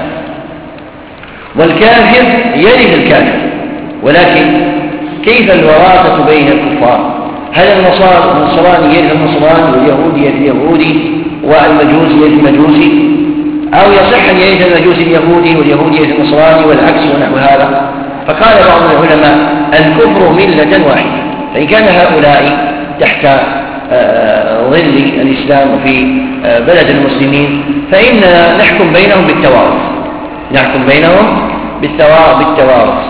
والكافر يرث الكافر، ولكن كيف الوراثة بين الكفار؟ هل النصراني يرث النصراني واليهودي يرث اليهودي والمجوسي يرث المجوسي، أو يصح أن يرث المجوسي اليهودي واليهودي يرث النصراني والعكس ونحو هذا؟ فقال بعض العلماء الكفر ملة واحدة، فإن كان هؤلاء تحت ظل الإسلام وفي بلد المسلمين فإننا نحكم بينهم بالتوارث، نحكم بينهم بالتوارث.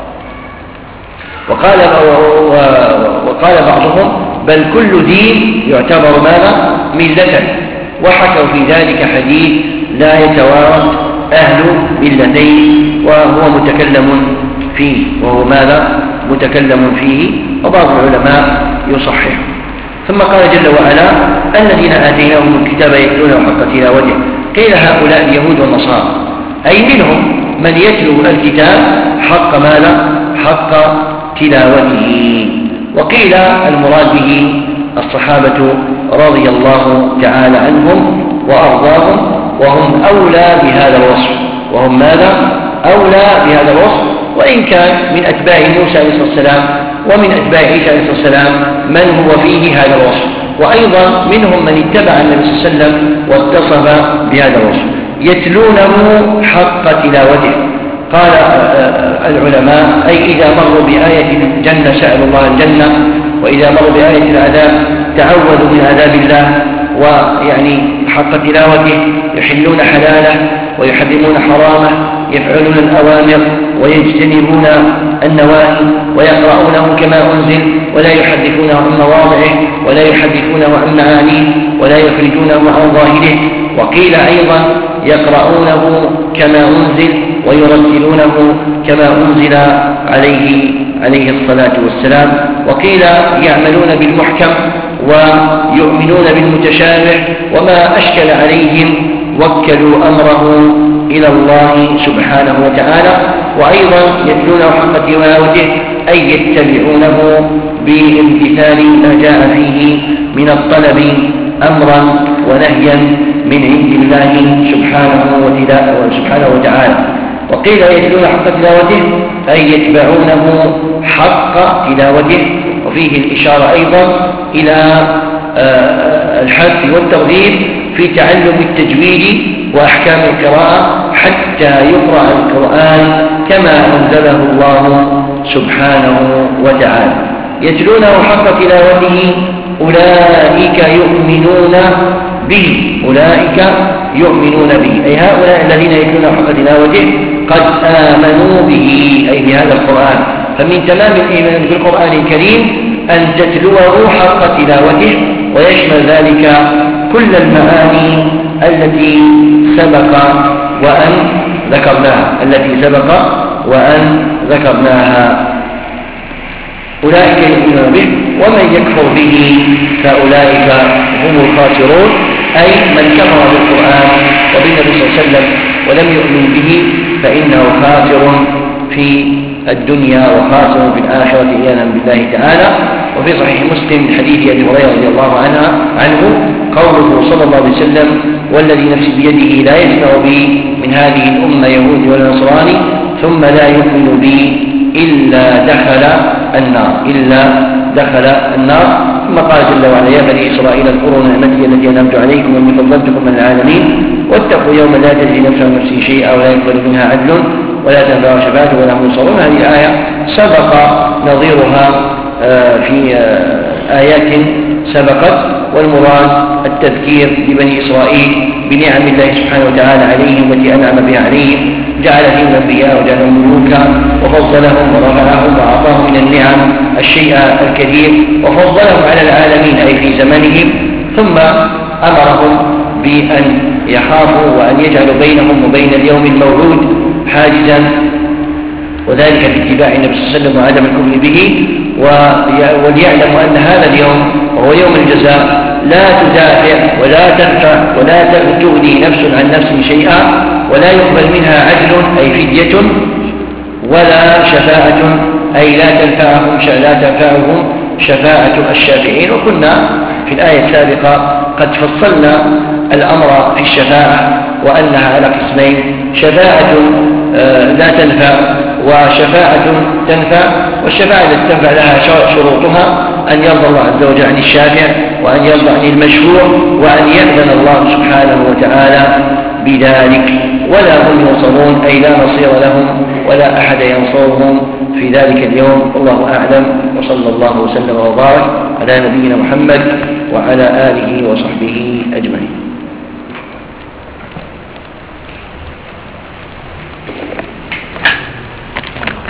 وقال وقال بعضهم بل كل دين يعتبر ماذا؟ ملة، وحكوا في ذلك حديث لا يتوارث أهل ملتين وهو متكلم فيه، وهو ماذا؟ متكلم فيه، وبعض العلماء يصحح. ثم قال جل وعلا الذين آتيناهم الكتاب يتلونه حق تلاوته. قيل هؤلاء اليهود والنصارى، أي منهم من يتلو الكتاب حق ماذا؟ حق تلاوته. وقيل المراد به الصحابة رضي الله تعالى عنهم وأرضاهم، وهم أولى بهذا الوصف، وهم ماذا؟ أولى بهذا الوصف. وإن كان من أتباع موسى عليه الصلاة والسلام ومن أتباع عيسى عليه الصلاة والسلام من هو فيه هذا الوصف، وأيضا منهم من اتبع النبي صلى الله عليه وسلم واتصف بهذا الوصف، يتلونه حق تلاوته. قال العلماء أي إذا مروا بآية الجنة سألوا الله الجنة، وإذا مروا بآية العذاب تعوذوا من عذاب الله، ويعني حق تلاوته يحلون حلاله ويحرمون حرامه، يفعلون الأوامر ويجتنبون النواهي، ويقرؤونه كما أنزل ولا يحدثونه عن مواضعه ولا يحدثونه عن معانيه ولا يخرجونه عن ظاهره. وقيل أيضا يقرؤونه كما أنزل ويرتلونه كما أنزل عليه عليه الصلاة والسلام. وقيل يعملون بالمحكم ويؤمنون بالمتشابه، وما أشكل عليهم وكلوا أمره إلى الله سبحانه وتعالى. وأيضا يتلونه حق تلاوته أي يتبعونه بامتثال ما جاء فيه من الطلب أمرا ونهيا من عند الله سبحانه وتعالى. وقيل يتلون حق تلاوته أي يتبعونه حق تلاوته. وفيه الإشارة أيضا إلى الحث والترغيب في تعلم التجويد وأحكام القراءة حتى يقرأ القرآن كما أنزله الله سبحانه وتعالى. يتلونه حق تلاوته أولئك يؤمنون به، أولئك يؤمنون به أي هؤلاء الذين يتلونه حق تلاوته قد آمنوا به أي بهذا القرآن. فمن تمام الإيمان بالقرآن الكريم أن تتلوه حق تلاوته، ويشمل ذلك كل المعاني التي سبق وأن ذكرناها التي سبق وأن ذكرناها. أولئك يؤمنون به، ومن يكفر به فأولئك هم الخاسرون، أي من كفر بالقرآن وبالنبي صلى الله عليه وسلم ولم يؤمن به فإنه خاسر في الدنيا وخاسر في الآخرة عياذا بالله تعالى. وفي صحيح مسلم من حديث أبي هريرة رضي الله عنها عنه قوله صلى الله عليه وسلم والذي نفسي بيده لا يسمع بي من هذه الأمة يهودي ولا نصراني ثم لا يؤمن بي إلا دخل النار إلا دخل النار. ثم قال جل وعلا يا بني إسرائيل اذكروا نعمتي التي أنعمت عليكم وإني فضلتكم من العالمين واتقوا يوما لا تجزي نفس عن نفس شيئا ولا يقبل منها عدل ولا تنفع شفاعة ولا هم ينصرون. هذه الآية سبق نظيرها في آيات سبقت، والمراد التذكير ببني إسرائيل بنعم الله سبحانه وتعالى عليهم التي أنعم بها عليهم، جعل فيهم الأنبياء وجعلهم ملوكا وفضلهم ورفعهم وأعطاهم من النعم الشيء الكثير وفضلهم على العالمين أي في زمنهم، ثم أمرهم بأن يخافوا وأن يجعلوا بينهم وبين اليوم الموعود حاجزا، وذلك باتباع النبي صلى الله عليه وسلم وعدم الكفر به، وليعلموا أن هذا اليوم وهو يوم الجزاء لا تدافع ولا تدفع ولا تغني نفس عن نفس شيئا ولا يقبل منها عدل أي فدية ولا شفاعة أي لا تنفعهم لا تنفعهم شفاعة الشافعين. وكنا في الآية السابقة قد فصلنا الأمر في الشفاعة وأنها على قسمين: شفاعة لا تنفع وشفاعة تنفع. والشفاعة التي تنفع لها شروطها أن يرضى الله عز وجل عن الشافع، وأن يرضى عن المشفوع، وأن يأذن الله سبحانه وتعالى بذلك. ولا هم ينصرون أي لا نصير لهم ولا أحد ينصرهم في ذلك اليوم. الله أعلم، وصلى الله وسلم وبارك على نبينا محمد وعلى آله وصحبه أجمعين.